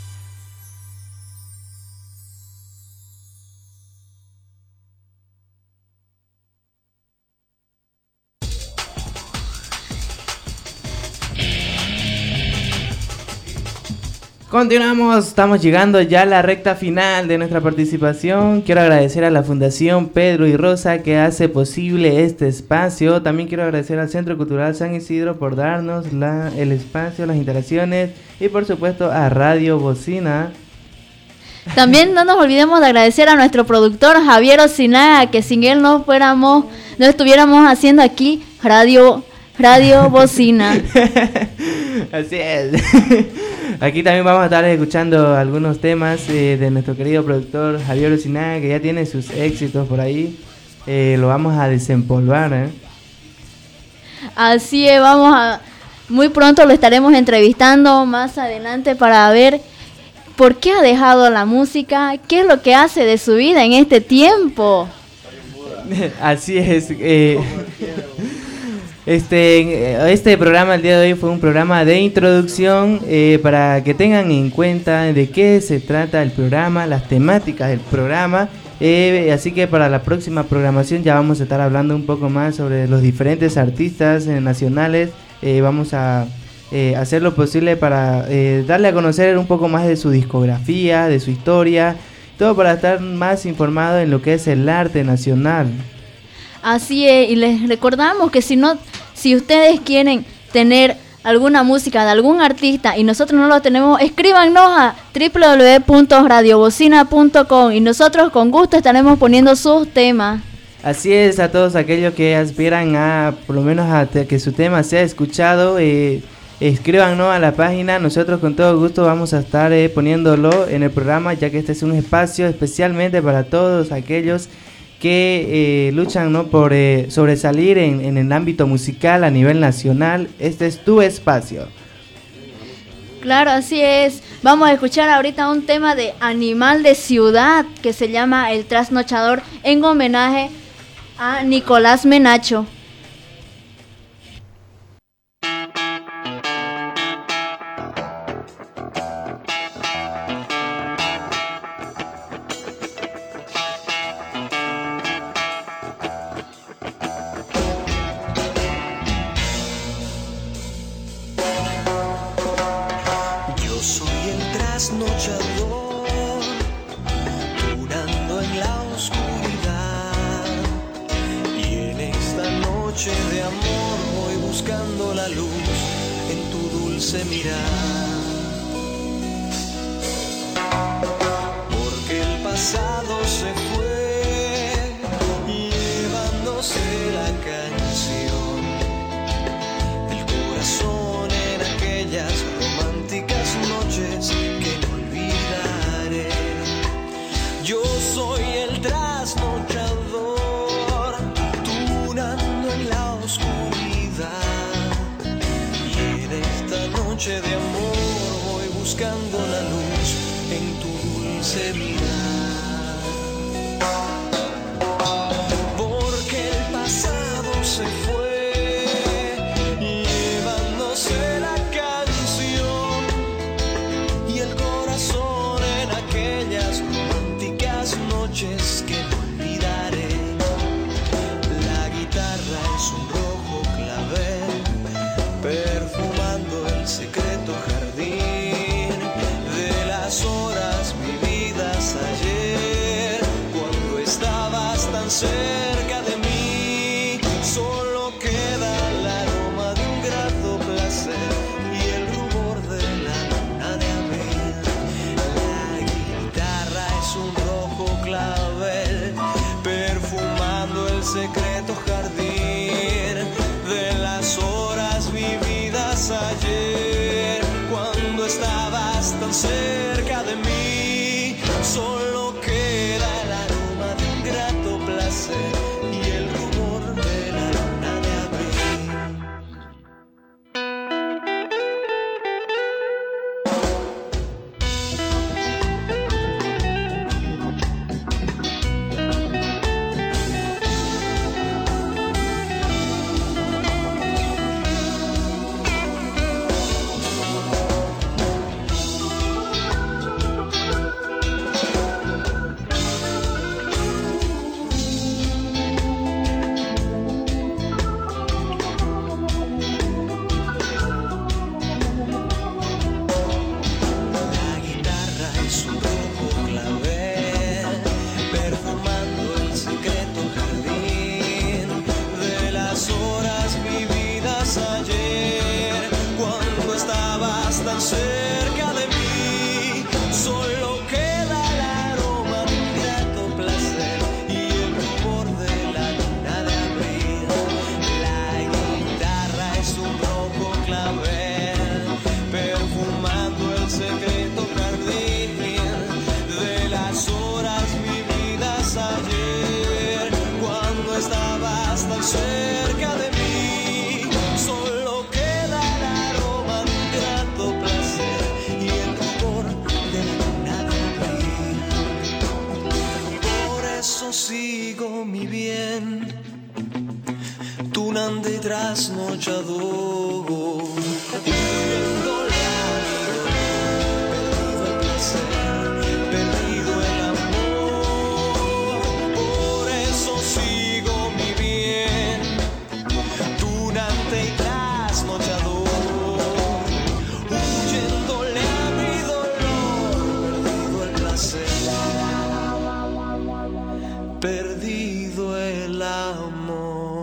[SPEAKER 2] Continuamos, estamos llegando ya a la recta final de nuestra participación. Quiero agradecer a la Fundación Pedro y Rosa que hace posible este espacio. También quiero agradecer al Centro Cultural San Isidro por darnos la, el espacio, las instalaciones y por supuesto a Radio Bocina.
[SPEAKER 1] También no nos olvidemos de agradecer a nuestro productor Javier Osinaga, que sin él no fuéramos, no estuviéramos haciendo aquí Radio Radio Bocina.
[SPEAKER 2] Así es. Aquí también vamos a estar escuchando algunos temas eh, de nuestro querido productor Javier Osinaga, que ya tiene sus éxitos por ahí. Eh, lo vamos a desempolvar, ¿eh?
[SPEAKER 1] Así es, vamos a... Muy pronto lo estaremos entrevistando más adelante para ver por qué ha dejado la música, qué es lo que hace de su vida en este tiempo.
[SPEAKER 2] Así es. Eh, este, este programa el día de hoy fue un programa de introducción eh, para que tengan en cuenta de qué se trata el programa, las temáticas del programa. Eh, así que para la próxima programación ya vamos a estar hablando un poco más sobre los diferentes artistas eh, nacionales. Eh, vamos a eh, hacer lo posible para eh, darle a conocer un poco más de su discografía, de su historia, todo para estar más informado en lo que es el arte nacional.
[SPEAKER 1] Así es, y les recordamos que si no, si ustedes quieren tener alguna música de algún artista y nosotros no lo tenemos, escríbanos a doble u doble u doble u punto radio bocina punto com y nosotros con gusto estaremos poniendo sus temas.
[SPEAKER 2] Así es, a todos aquellos que aspiran a, por lo menos a te, que su tema sea escuchado, eh, escríbanos a la página, nosotros con todo gusto vamos a estar eh, poniéndolo en el programa, ya que este es un espacio especialmente para todos aquellos que eh, luchan, ¿no?, por eh, sobresalir en, en el ámbito musical a nivel nacional. Este es tu espacio.
[SPEAKER 1] Claro, así es. Vamos a escuchar ahorita un tema de Animal de Ciudad que se llama El Trasnochador, en homenaje a Nicolás Menacho.
[SPEAKER 9] Trasnochador, durando en la oscuridad, y en esta noche de amor voy buscando la luz en tu dulce mirar, porque el pasado se fue llevándose la canción, el corazón en aquellas románticas noches que no olvidaré. Yo soy el trasnochador, tunando en la oscuridad, y en esta noche de amor voy buscando la luz en tu dulce mirar, porque el pasado se fue llevándose la canción y el corazón en aquellas románticas noches que no olvidaré. La guitarra es un rojo clavel, perfumando el secreto jardín de las horas vividas ayer, cuando estabas tan cerca de mí. Solo queda el aroma de un grato placer y el rubor de la luna de abril. La guitarra es un rojo clavel, perfumando el secreto jardín de las horas vividas ayer, cuando estabas tan cerca de mí. Solo queda el aroma de un grato placer y el rubor de la luna de abril. La guitarra es un rojo clavel, perfumando el secreto jardín de las horas vividas ayer, cuando estabas tan cerca de mí. Solo queda el aroma de un grato placer y el rubor de la luna de abril. La guitarra es un rojo clavel, perfumando el secreto jardín de las horas vividas ayer, cuando estabas tan cerca de mí. Solo queda el aroma de un grato placer y el rubor de la luna de abril. Por eso sigo, mi bien, tunando y trasnochador, huyendo la perdido el placer, perdido el amor. Por eso sigo, mi bien, tunante y trasnochador, huyéndole a mi dolor, perdido el placer, perdido el amor.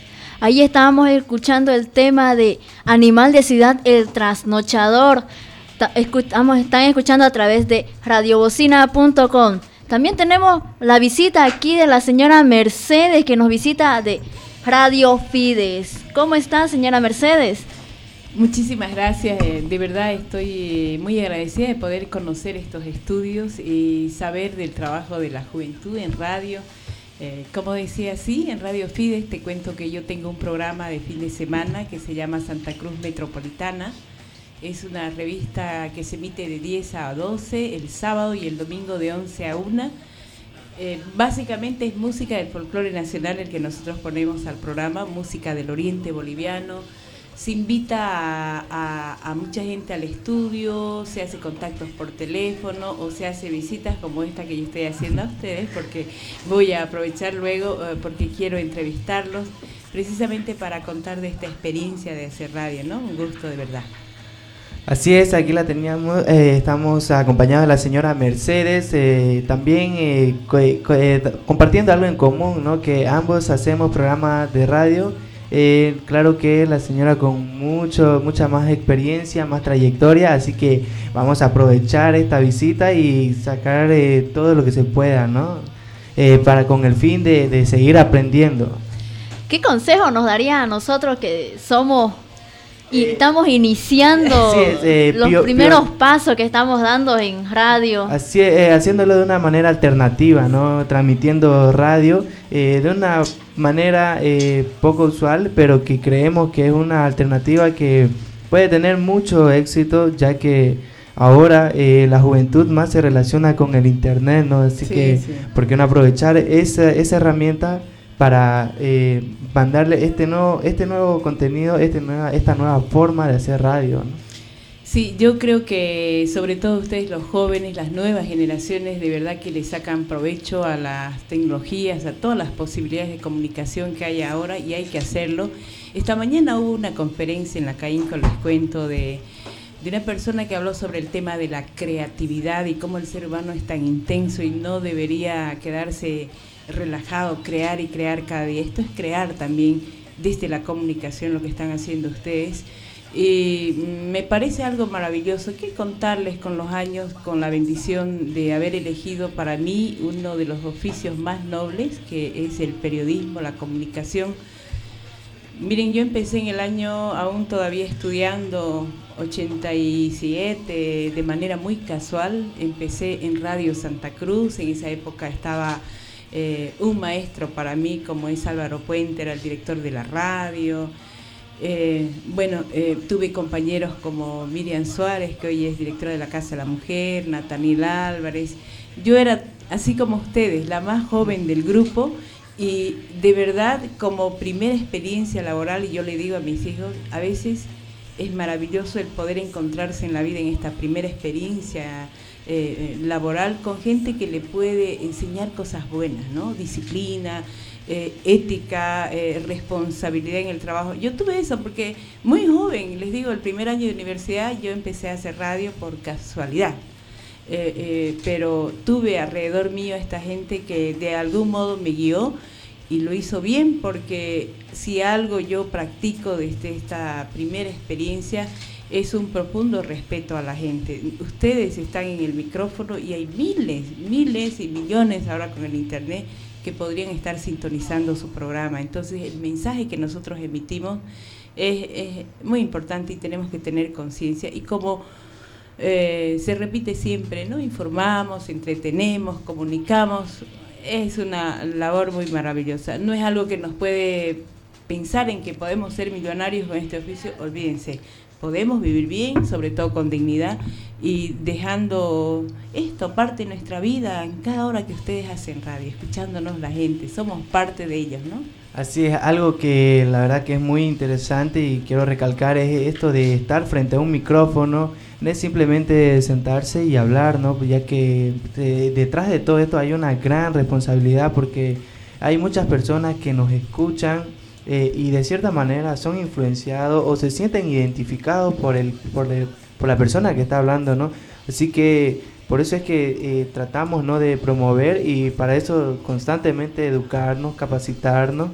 [SPEAKER 1] Ahí estábamos escuchando el tema de Animal de Ciudad, El Trasnochador. ta- escuchamos, están escuchando a través de radiobocina punto com. También tenemos la visita aquí de la señora Mercedes, que nos visita de Radio Fides. ¿Cómo está, señora Mercedes?
[SPEAKER 11] Muchísimas gracias, eh, de verdad estoy eh, muy agradecida de poder conocer estos estudios y saber del trabajo de la juventud en radio. Eh, como decía, sí, en Radio Fides te cuento que yo tengo un programa de fin de semana que se llama Santa Cruz Metropolitana. Es una revista que se emite de diez a doce, el sábado y el domingo de once a una. Eh, básicamente es música del folclore nacional el que nosotros ponemos al programa, música del oriente boliviano. Se invita a, a, a mucha gente al estudio, se hace contactos por teléfono o se hace visitas como esta que yo estoy haciendo a ustedes, porque voy a aprovechar luego eh, porque quiero entrevistarlos precisamente para contar de esta experiencia de hacer radio, ¿no? Un gusto de verdad.
[SPEAKER 2] Así es, aquí la teníamos, eh, estamos acompañados de la señora Mercedes, eh, también eh, co co eh, compartiendo algo en común, ¿no? Que ambos hacemos programas de radio. Eh, claro que la señora con mucho, mucha más experiencia, más trayectoria, así que vamos a aprovechar esta visita y sacar eh, todo lo que se pueda, ¿no? Eh, para con el fin de, de seguir aprendiendo.
[SPEAKER 1] ¿Qué consejo nos daría a nosotros que somos y estamos iniciando
[SPEAKER 2] Así es, eh,
[SPEAKER 1] los
[SPEAKER 2] pio-
[SPEAKER 1] primeros
[SPEAKER 2] pio-
[SPEAKER 1] pasos que estamos dando en radio?
[SPEAKER 2] Así, eh, haciéndolo de una manera alternativa, ¿no? Transmitiendo radio eh, de una manera eh, poco usual, pero que creemos que es una alternativa que puede tener mucho éxito, ya que ahora eh, la juventud más se relaciona con el internet, ¿no? Así
[SPEAKER 11] Sí,
[SPEAKER 2] que,
[SPEAKER 11] sí.
[SPEAKER 2] ¿por qué no aprovechar esa, esa herramienta para eh, mandarle este nuevo, este nuevo contenido, este nueva, esta nueva forma de hacer radio, ¿no?
[SPEAKER 11] Sí, yo creo que sobre todo ustedes los jóvenes, las nuevas generaciones, de verdad que le sacan provecho a las tecnologías, a todas las posibilidades de comunicación que hay ahora y hay que hacerlo. Esta mañana hubo una conferencia en la CAINCO, les cuento, de, de una persona que habló sobre el tema de la creatividad y cómo el ser humano es tan intenso y no debería quedarse relajado, crear y crear cada día. Esto es crear también desde la comunicación, lo que están haciendo ustedes. Y me parece algo maravilloso que contarles con los años, con la bendición de haber elegido para mí uno de los oficios más nobles, que es el periodismo, la comunicación. Miren, yo empecé en el año, aún todavía estudiando, ochenta y siete, de manera muy casual. Empecé en Radio Santa Cruz, en esa época estaba eh, un maestro para mí, como es Álvaro Puente, era el director de la radio. Eh, bueno, eh, tuve compañeros como Miriam Suárez, que hoy es directora de la Casa de la Mujer, Nathaniel Álvarez. Yo era, así como ustedes, la más joven del grupo y de verdad como primera experiencia laboral, y yo le digo a mis hijos, a veces es maravilloso el poder encontrarse en la vida en esta primera experiencia eh, laboral con gente que le puede enseñar cosas buenas, ¿no? Disciplina, Eh, ética, eh, responsabilidad en el trabajo. Yo tuve eso porque muy joven, les digo, el primer año de universidad yo empecé a hacer radio por casualidad, eh, eh, pero tuve alrededor mío esta gente que de algún modo me guió y lo hizo bien, porque si algo yo practico desde esta primera experiencia es un profundo respeto a la gente. Ustedes están en el micrófono y hay miles, miles y millones ahora con el internet que podrían estar sintonizando su programa. Entonces el mensaje que nosotros emitimos es, es muy importante y tenemos que tener conciencia. Y como eh, se repite siempre, ¿no? Informamos, entretenemos, comunicamos. Es una labor muy maravillosa. No es algo que nos puede pensar en que podemos ser millonarios con este oficio, olvídense. Podemos vivir bien, sobre todo con dignidad, y dejando esto parte de nuestra vida en cada hora que ustedes hacen radio, escuchándonos la gente, somos parte de ellos, ¿no?
[SPEAKER 2] Así es, algo que la verdad que es muy interesante y quiero recalcar es esto de estar frente a un micrófono, no es simplemente sentarse y hablar, ¿no? Ya que de, detrás de todo esto hay una gran responsabilidad, porque hay muchas personas que nos escuchan Eh, y de cierta manera son influenciados o se sienten identificados por el, por el por la persona que está hablando, ¿no? Así que por eso es que eh, tratamos, ¿no?, de promover, y para eso constantemente educarnos, capacitarnos,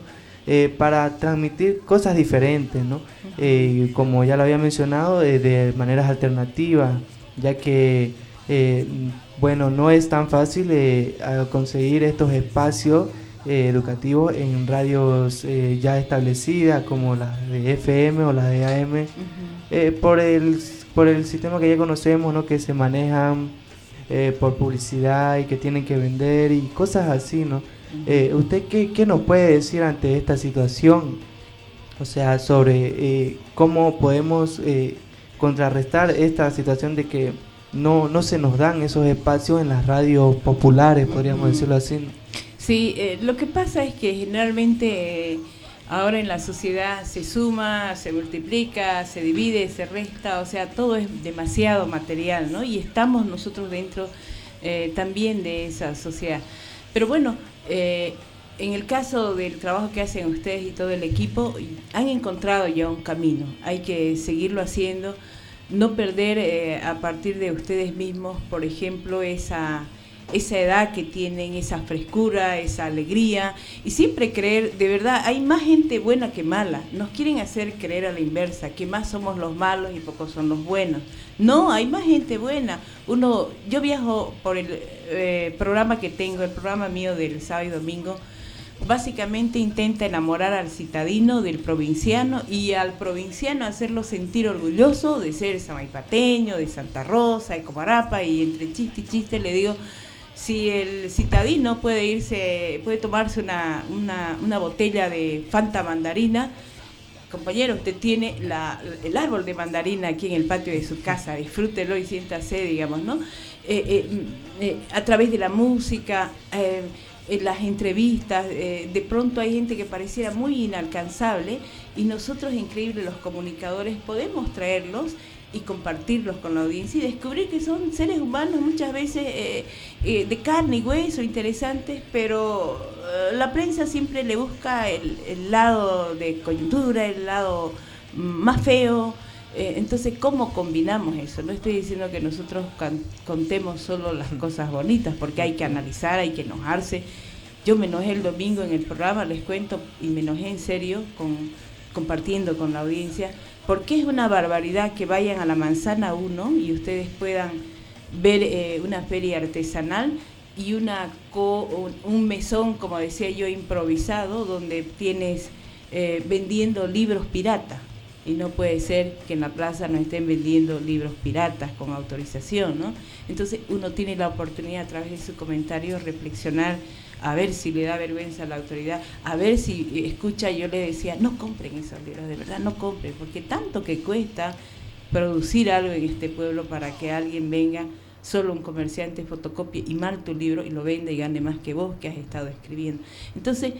[SPEAKER 2] eh, para transmitir cosas diferentes, ¿no? Eh, como ya lo había mencionado, eh, de maneras alternativas, ya que, eh, bueno, no es tan fácil eh, conseguir estos espacios eh, educativos en radios eh, ya establecidas, como las de F M o las de A M, uh-huh. eh, por el por el sistema que ya conocemos, ¿no? Que se manejan eh, por publicidad y que tienen que vender y cosas así, ¿no? Uh-huh. Eh, ¿Usted qué, qué nos puede decir ante esta situación? O sea, sobre eh, cómo podemos eh, contrarrestar esta situación de que no, no se nos dan esos espacios en las radios populares, podríamos uh-huh. decirlo así.
[SPEAKER 11] Sí, eh, lo que pasa es que generalmente eh, ahora en la sociedad se suma, se multiplica, se divide, se resta, o sea, todo es demasiado material, ¿no? Y estamos nosotros dentro eh, también de esa sociedad. Pero bueno, eh, en el caso del trabajo que hacen ustedes y todo el equipo, han encontrado ya un camino, hay que seguirlo haciendo, no perder eh, a partir de ustedes mismos, por ejemplo, esa... esa edad que tienen, esa frescura, esa alegría, y siempre creer, de verdad, hay más gente buena que mala, nos quieren hacer creer a la inversa, que más somos los malos y pocos son los buenos. No, hay más gente buena. Uno, yo viajo por el eh, programa que tengo, el programa mío del sábado y domingo, básicamente intenta enamorar al citadino del provinciano y al provinciano hacerlo sentir orgulloso de ser samaipateño, de Santa Rosa, de Comarapa, y entre chiste y chiste le digo, si el citadino puede irse, puede tomarse una, una, una botella de Fanta mandarina, compañero, usted tiene la, el árbol de mandarina aquí en el patio de su casa, disfrútelo y siéntase, digamos, ¿no? Eh, eh, eh, a través de la música, eh, en las entrevistas, eh, de pronto hay gente que pareciera muy inalcanzable y nosotros, increíble, los comunicadores, podemos traerlos y compartirlos con la audiencia y descubrir que son seres humanos muchas veces eh, eh, de carne y hueso, interesantes, pero eh, la prensa siempre le busca el, el lado de coyuntura, el lado más feo. Eh, entonces, ¿cómo combinamos eso? No estoy diciendo que nosotros can- contemos solo las cosas bonitas, porque hay que analizar, hay que enojarse. Yo me enojé el domingo en el programa, les cuento, y me enojé en serio con, compartiendo con la audiencia, porque es una barbaridad que vayan a la Manzana uno y ustedes puedan ver eh, una feria artesanal y una co, un, un mesón, como decía yo, improvisado, donde tienes eh, vendiendo libros piratas. Y no puede ser que en la plaza no estén vendiendo libros piratas con autorización, ¿no? Entonces uno tiene la oportunidad a través de su comentario reflexionar, a ver si le da vergüenza a la autoridad, a ver si escucha. Yo le decía, no compren esos libros, de verdad no compren, porque tanto que cuesta producir algo en este pueblo para que alguien venga, solo un comerciante fotocopie y mal tu libro y lo venda y gane más que vos que has estado escribiendo. Entonces,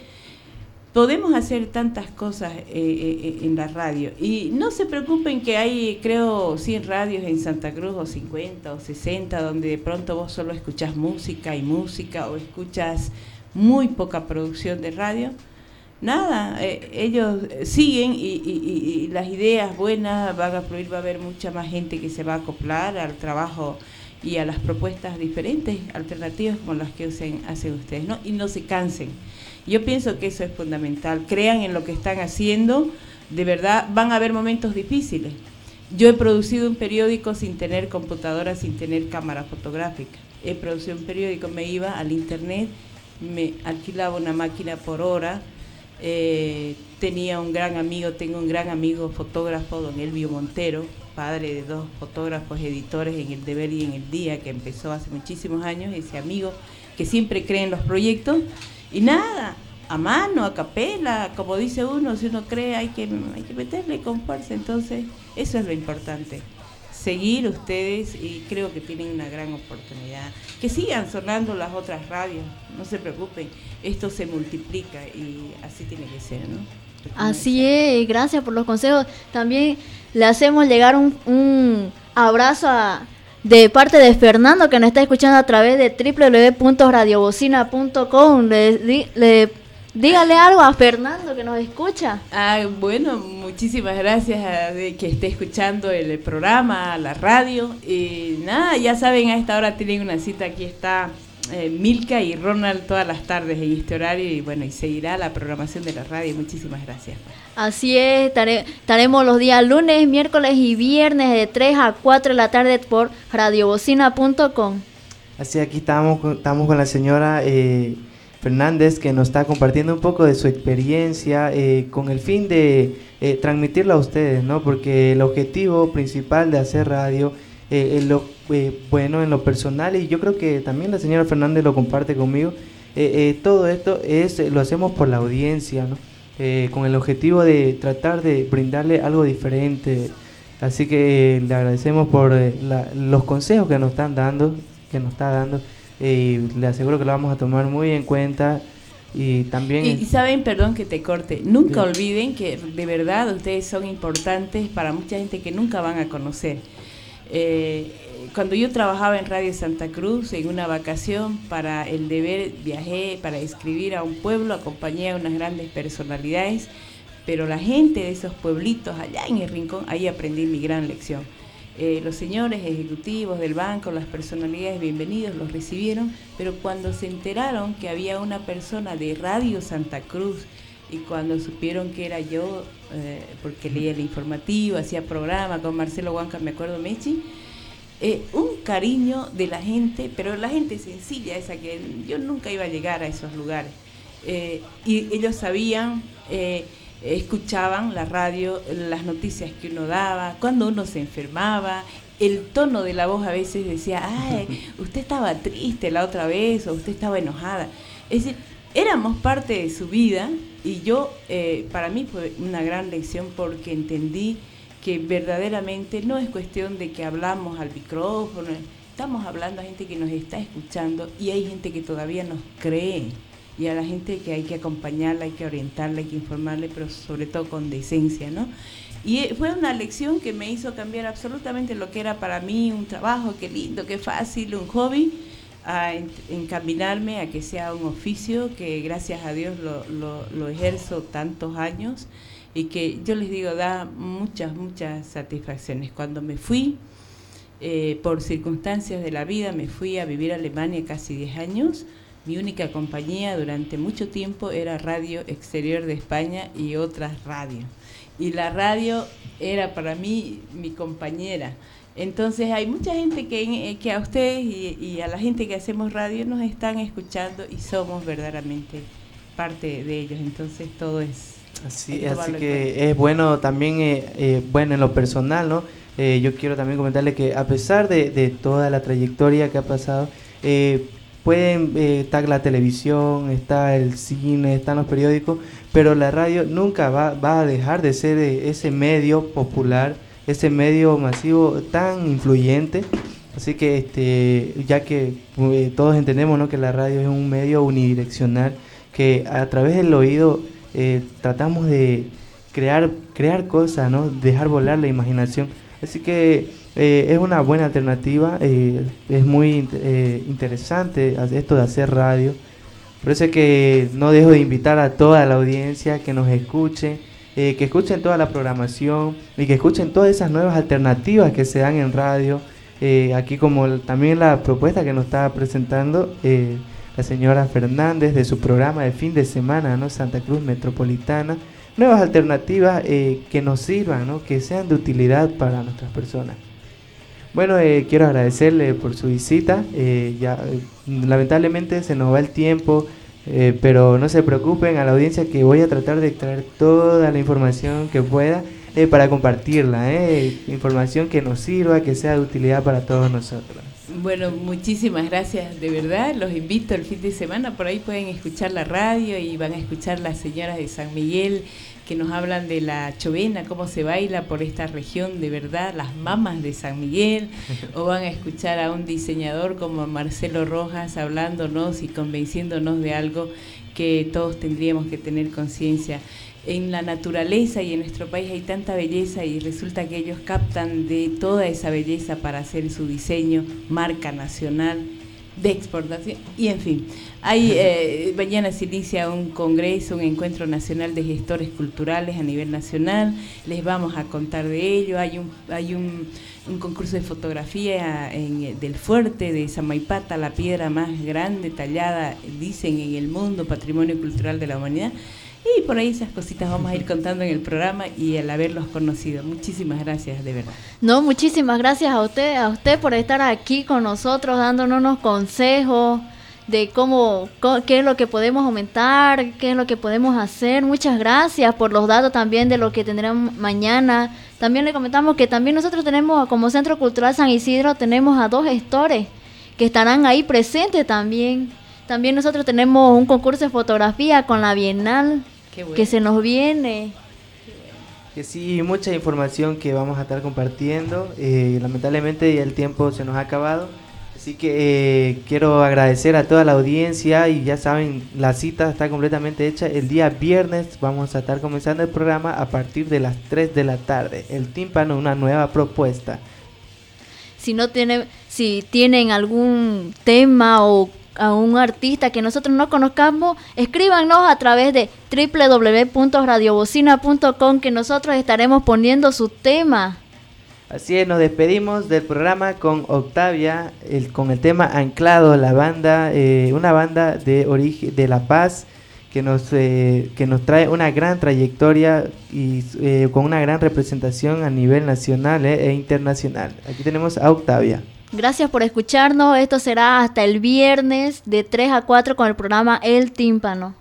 [SPEAKER 11] podemos hacer tantas cosas eh, eh, en la radio y no se preocupen que hay, creo, cien radios en Santa Cruz o cincuenta o sesenta donde de pronto vos solo escuchás música y música o escuchas muy poca producción de radio. Nada, eh, ellos siguen y, y, y, y las ideas buenas van a fluir, va a haber mucha más gente que se va a acoplar al trabajo y a las propuestas diferentes, alternativas como las que usen, hacen ustedes, ¿no? Y no se cansen. Yo pienso que eso es fundamental. Crean en lo que están haciendo. De verdad, van a haber momentos difíciles. Yo he producido un periódico sin tener computadora, sin tener cámara fotográfica. He producido un periódico, me iba al internet, me alquilaba una máquina por hora. Eh, tenía un gran amigo, tengo un gran amigo fotógrafo, don Elvio Montero, padre de dos fotógrafos editores en El Deber y en El Día, que empezó hace muchísimos años. Ese amigo que siempre cree en los proyectos. Y nada, a mano, a capela, como dice uno, si uno cree hay que, hay que meterle con fuerza. Entonces, eso es lo importante, seguir ustedes, y creo que tienen una gran oportunidad. Que sigan sonando las otras radios, no se preocupen, esto se multiplica y así tiene que ser, ¿no?
[SPEAKER 1] Así es, gracias por los consejos. También le hacemos llegar un, un abrazo a... de parte de Fernando, que nos está escuchando a través de doble u doble u doble u punto radio bocina punto com. Le, le, dígale algo a Fernando que nos escucha.
[SPEAKER 11] Ah, bueno, muchísimas gracias a de que esté escuchando el programa, la radio. Y nada, ya saben, a esta hora tienen una cita. Aquí está eh, Milka y Ronald todas las tardes en este horario y bueno, y seguirá la programación de la radio. Muchísimas gracias.
[SPEAKER 1] Así es, estare, estaremos los días lunes, miércoles y viernes de tres a cuatro de la tarde por radiobocina punto com.
[SPEAKER 2] Así, aquí estamos, con- estamos con la señora eh, Fernández, que nos está compartiendo un poco de su experiencia eh, con el fin de eh, transmitirla a ustedes, ¿no? Porque el objetivo principal de hacer radio, eh, en lo, eh, bueno, en lo personal, y yo creo que también la señora Fernández lo comparte conmigo, eh, eh, todo esto es lo hacemos por la audiencia, ¿no? Eh, con el objetivo de tratar de brindarle algo diferente. Así que eh, le agradecemos por eh, la- los consejos que nos están dando, que nos está dando, eh, y le aseguro que lo vamos a tomar muy en cuenta. Y también
[SPEAKER 11] Y, y saben, perdón que te corte, nunca
[SPEAKER 2] Sí.
[SPEAKER 11] olviden que de verdad ustedes son importantes para mucha gente que nunca van a conocer. Eh, cuando yo trabajaba en Radio Santa Cruz, en una vacación para el deber, viajé para escribir a un pueblo, acompañé a unas grandes personalidades, pero la gente de esos pueblitos allá en el rincón, ahí aprendí mi gran lección. Eh, los señores ejecutivos del banco, las personalidades, bienvenidos, los recibieron, pero cuando se enteraron que había una persona de Radio Santa Cruz y cuando supieron que era yo, eh, porque leía el informativo, hacía programa con Marcelo Huanca, me acuerdo, Mechi, eh, un cariño de la gente, pero la gente sencilla, esa que yo nunca iba a llegar a esos lugares. Eh, y ellos sabían, eh, escuchaban la radio, las noticias que uno daba, cuando uno se enfermaba, el tono de la voz a veces decía, ay, usted estaba triste la otra vez, o usted estaba enojada. Es decir, éramos parte de su vida y yo, eh, para mí fue una gran lección porque entendí que verdaderamente no es cuestión de que hablamos al micrófono, estamos hablando a gente que nos está escuchando y hay gente que todavía nos cree. Y a la gente que hay que acompañarla, hay que orientarla, hay que informarle, pero sobre todo con decencia, ¿no? Y fue una lección que me hizo cambiar absolutamente lo que era para mí un trabajo, qué lindo, qué fácil, un hobby, a en- encaminarme a que sea un oficio que gracias a Dios lo, lo, lo ejerzo tantos años y que yo les digo da muchas, muchas satisfacciones. Cuando me fui, eh, por circunstancias de la vida, me fui a vivir a Alemania casi diez años. Mi única compañía durante mucho tiempo era Radio Exterior de España y otras radios. Y la radio era para mí mi compañera. Entonces hay mucha gente que, que a ustedes y, y a la gente que hacemos radio nos están escuchando y somos verdaderamente parte de ellos. Entonces todo es...
[SPEAKER 2] Así,
[SPEAKER 11] hay que
[SPEAKER 2] así
[SPEAKER 11] tomarlo en
[SPEAKER 2] que es bueno también, eh, eh, bueno, en lo personal, ¿no? Eh, yo quiero también comentarle que a pesar de, de toda la trayectoria que ha pasado, eh, pueden, eh, está la televisión, está el cine, están los periódicos, pero la radio nunca va, va a dejar de ser eh, ese medio popular, ese medio masivo tan influyente. Así que este, ya que eh, todos entendemos, ¿no?, que la radio es un medio unidireccional, que a través del oído eh, tratamos de crear, crear cosas, ¿no?, dejar volar la imaginación. Así que eh, es una buena alternativa, eh, es muy eh, interesante esto de hacer radio. Por eso es que no dejo de invitar a toda la audiencia que nos escuche, eh, que escuchen toda la programación y que escuchen todas esas nuevas alternativas que se dan en radio. Eh, aquí como el- también la propuesta que nos está presentando eh, la señora Fernández de su programa de fin de semana, ¿no?, Santa Cruz Metropolitana. Nuevas alternativas eh, que nos sirvan, ¿no?, que sean de utilidad para nuestras personas. Bueno, eh, quiero agradecerle por su visita. Eh, ya eh, lamentablemente se nos va el tiempo, eh, pero no se preocupen a la audiencia que voy a tratar de extraer toda la información que pueda eh, para compartirla, eh, información que nos sirva, que sea de utilidad para todos nosotros.
[SPEAKER 11] Bueno, muchísimas gracias, de verdad, los invito el fin de semana, por ahí pueden escuchar la radio y van a escuchar las señoras de San Miguel que nos hablan de la chovena, cómo se baila por esta región, de verdad, las mamas de San Miguel, o van a escuchar a un diseñador como Marcelo Rojas hablándonos y convenciéndonos de algo que todos tendríamos que tener conciencia. En la naturaleza y en nuestro país hay tanta belleza y resulta que ellos captan de toda esa belleza para hacer su diseño, marca nacional. de exportación y en fin. Hay, eh, mañana se inicia un congreso, un encuentro nacional de gestores culturales a nivel nacional. Les vamos a contar de ello. Hay un, hay un, un concurso de fotografía en, del fuerte de Samaipata, la piedra más grande tallada, dicen, en el mundo, patrimonio cultural de la humanidad. Y por ahí esas cositas vamos a ir contando en el programa y al haberlos conocido. Muchísimas gracias, de verdad.
[SPEAKER 1] No, muchísimas gracias a usted, a usted por estar aquí con nosotros, dándonos unos consejos de cómo, co- qué es lo que podemos aumentar, qué es lo que podemos hacer. Muchas gracias por los datos también de lo que tendremos mañana. También le comentamos que también nosotros tenemos, como Centro Cultural San Isidro, tenemos a dos gestores que estarán ahí presentes también. También nosotros tenemos un concurso de fotografía con la Bienal,
[SPEAKER 11] Qué bueno.
[SPEAKER 1] que se nos viene.
[SPEAKER 2] Que sí, mucha información que vamos a estar compartiendo. Eh, lamentablemente ya el tiempo se nos ha acabado. Así que eh, quiero agradecer a toda la audiencia y ya saben, la cita está completamente hecha. El día viernes vamos a estar comenzando el programa a partir de las tres de la tarde. El tímpano, una nueva propuesta.
[SPEAKER 1] Si no tiene, si tienen algún tema o a un artista que nosotros no conozcamos, escríbanos a través de doble u doble u doble u punto radiobocina punto com, que nosotros estaremos poniendo su tema.
[SPEAKER 2] Así es, nos despedimos del programa con Octavia, el, con el tema Anclado, la banda, eh, una banda de origen de La Paz que nos eh, que nos trae una gran trayectoria y eh, con una gran representación a nivel nacional eh, e internacional. Aquí tenemos a Octavia.
[SPEAKER 1] Gracias por escucharnos. Esto será hasta el viernes de tres a cuatro con el programa El Tímpano.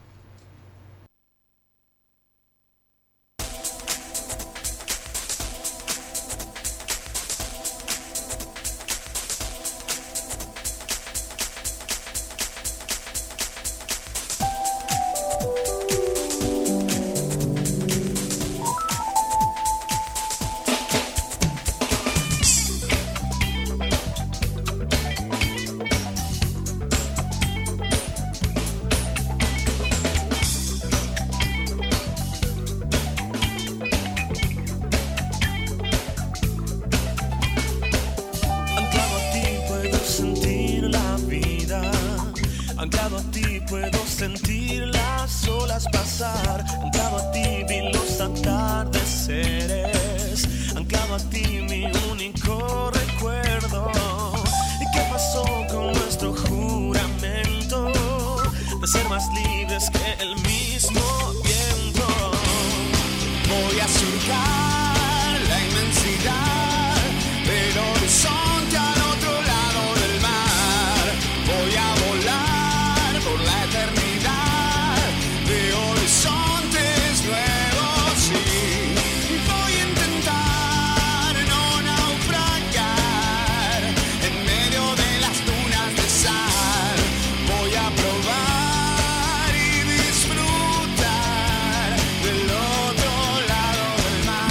[SPEAKER 9] Anclado a ti puedo sentir la vida, anclado a ti puedo sentir las olas pasar, anclado a ti vi los atardeceres, anclado a ti mi único recuerdo. ¿Y qué pasó con nuestro juramento de ser más libres que el mismo viento? Voy a surcar la inmensidad del horizonte al otro lado del mar. Voy a volar por la eternidad de horizontes nuevos, sí. Voy a intentar no naufragar en medio de las dunas de sal. Voy a probar y disfrutar del otro lado del mar.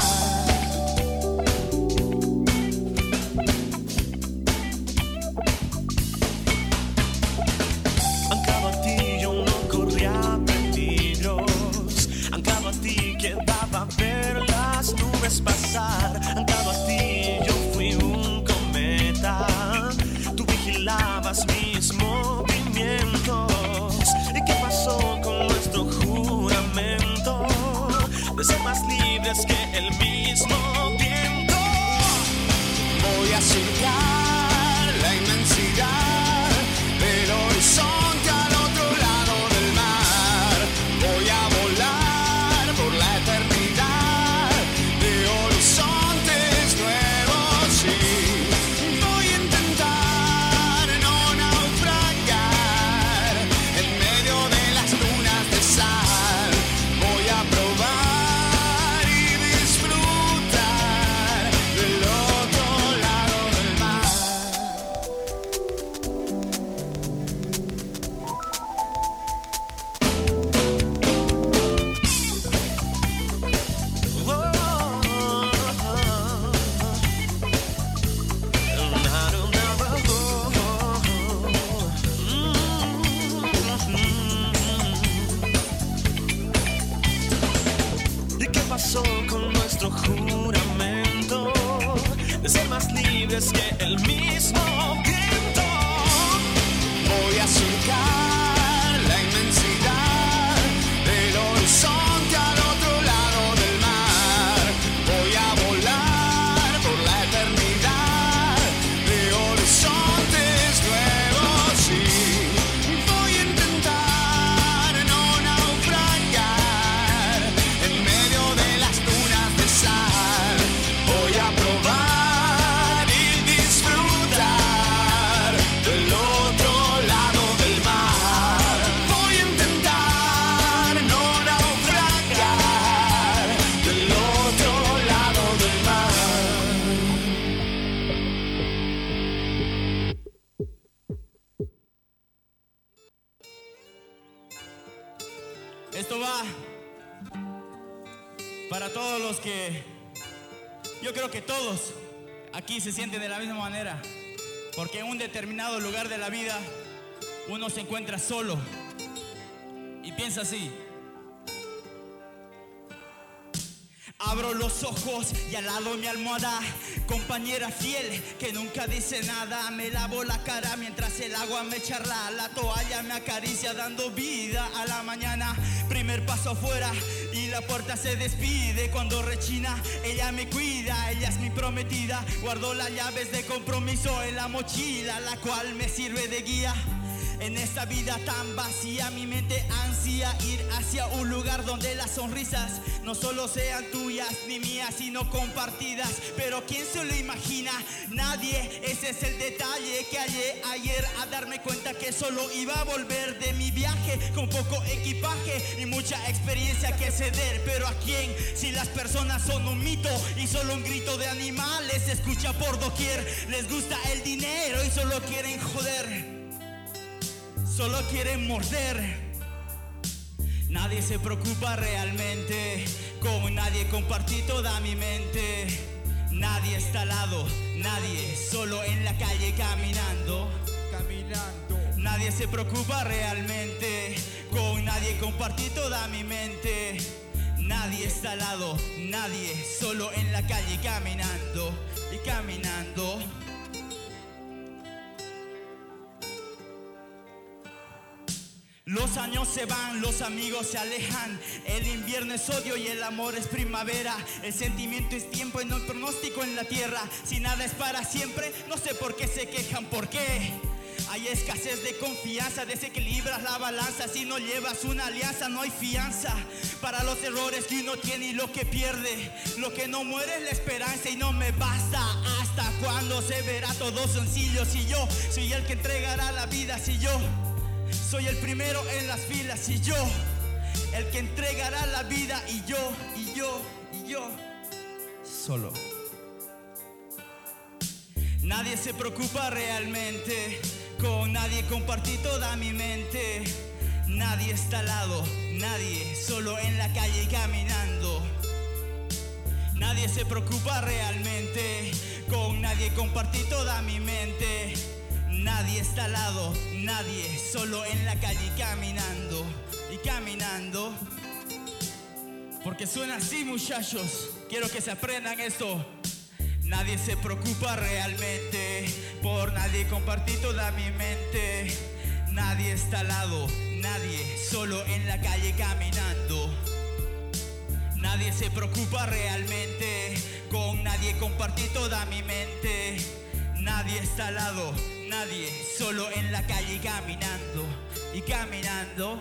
[SPEAKER 9] Anclado a ti yo no corría peligros, anclado a ti quedaba ver las nubes pasar, anclado a ti yo fui un cometa, tú vigilabas mis movimientos. ¿Y qué pasó con nuestro juramento de ser más libres que el mismo viento? Voy a surcar la inmensidad del horizonte al otro lado del mar. Voy a volar por la eternidad de horizontes nuevos, sí. Voy a intentar no naufragar en medio de las dunas de sal. Voy a probar y disfrutar del otro lado del mar. ¿Y qué pasó con nuestro juramento de ser más libres que el mismo viento?
[SPEAKER 12] Para todos los que, yo creo que todos aquí se sienten de la misma manera, porque en un determinado lugar de la vida uno se encuentra solo y piensa así. Abro los ojos y al lado mi almohada, compañera fiel que nunca dice nada. Me lavo la cara mientras el agua me charla, la toalla me acaricia dando vida a la mañana. Primer paso afuera y la puerta se despide cuando rechina. Ella me cuida, ella es mi prometida. Guardo las llaves de compromiso en la mochila, la cual me sirve de guía. En esta vida tan vacía mi mente ansía ir hacia un lugar donde las sonrisas no solo sean tuyas ni mías sino compartidas. Pero ¿quién se lo imagina? Nadie. Ese es el detalle que hallé ayer a darme cuenta que solo iba a volver de mi viaje con poco equipaje y mucha experiencia que ceder. Pero ¿a quién? Si las personas son un mito y solo un grito de animales se escucha por doquier. Les gusta el dinero y solo quieren joder, solo quieren morder. Nadie se preocupa realmente, con nadie compartí toda mi mente. Nadie está al lado, nadie, solo en la calle caminando. Caminando. Nadie se preocupa realmente, con nadie compartí toda mi mente. Nadie está al lado, nadie, solo en la calle caminando y caminando. Los años se van, los amigos se alejan. El invierno es odio y el amor es primavera. El sentimiento es tiempo y no hay pronóstico en la tierra. Si nada es para siempre, no sé por qué se quejan, ¿por qué? Hay escasez de confianza, desequilibras la balanza. Si no llevas una alianza no hay fianza para los errores que uno tiene y lo que pierde. Lo que no muere es la esperanza y no me basta. ¿Hasta cuándo se verá todo sencillo? Si yo soy el que entregará la vida, si yo soy el primero en las filas, y yo el que entregará la vida, y yo, y yo, y yo solo. Nadie se preocupa realmente, con nadie compartí toda mi mente. Nadie está al lado, nadie, solo en la calle caminando. Nadie se preocupa realmente, con nadie compartí toda mi mente. Nadie está al lado, nadie, solo en la calle caminando y caminando. Porque suena así, muchachos, quiero que se aprendan esto. Nadie se preocupa realmente, por nadie compartí toda mi mente. Nadie está al lado, nadie, solo en la calle caminando. Nadie se preocupa realmente, con nadie compartí toda mi mente. Nadie está al lado, nadie, solo en la calle caminando y caminando.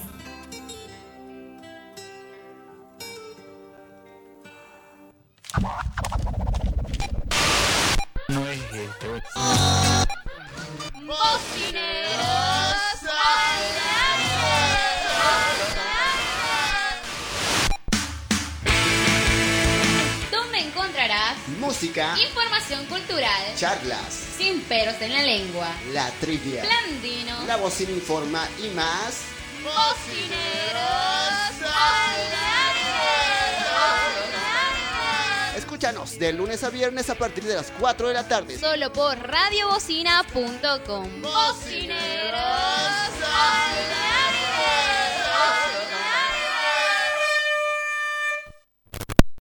[SPEAKER 2] No es esto.
[SPEAKER 8] Bocineros al aire. Donde encontrarás
[SPEAKER 13] música,
[SPEAKER 8] información cultural,
[SPEAKER 13] charlas,
[SPEAKER 8] sin peros en la lengua,
[SPEAKER 13] la trivia,
[SPEAKER 8] Blandino,
[SPEAKER 13] la bocina informa y más.
[SPEAKER 8] Bocineros al aire.
[SPEAKER 13] Escúchanos de lunes a viernes a partir de las cuatro de la tarde.
[SPEAKER 8] Solo por radio bocina punto com. Bocineros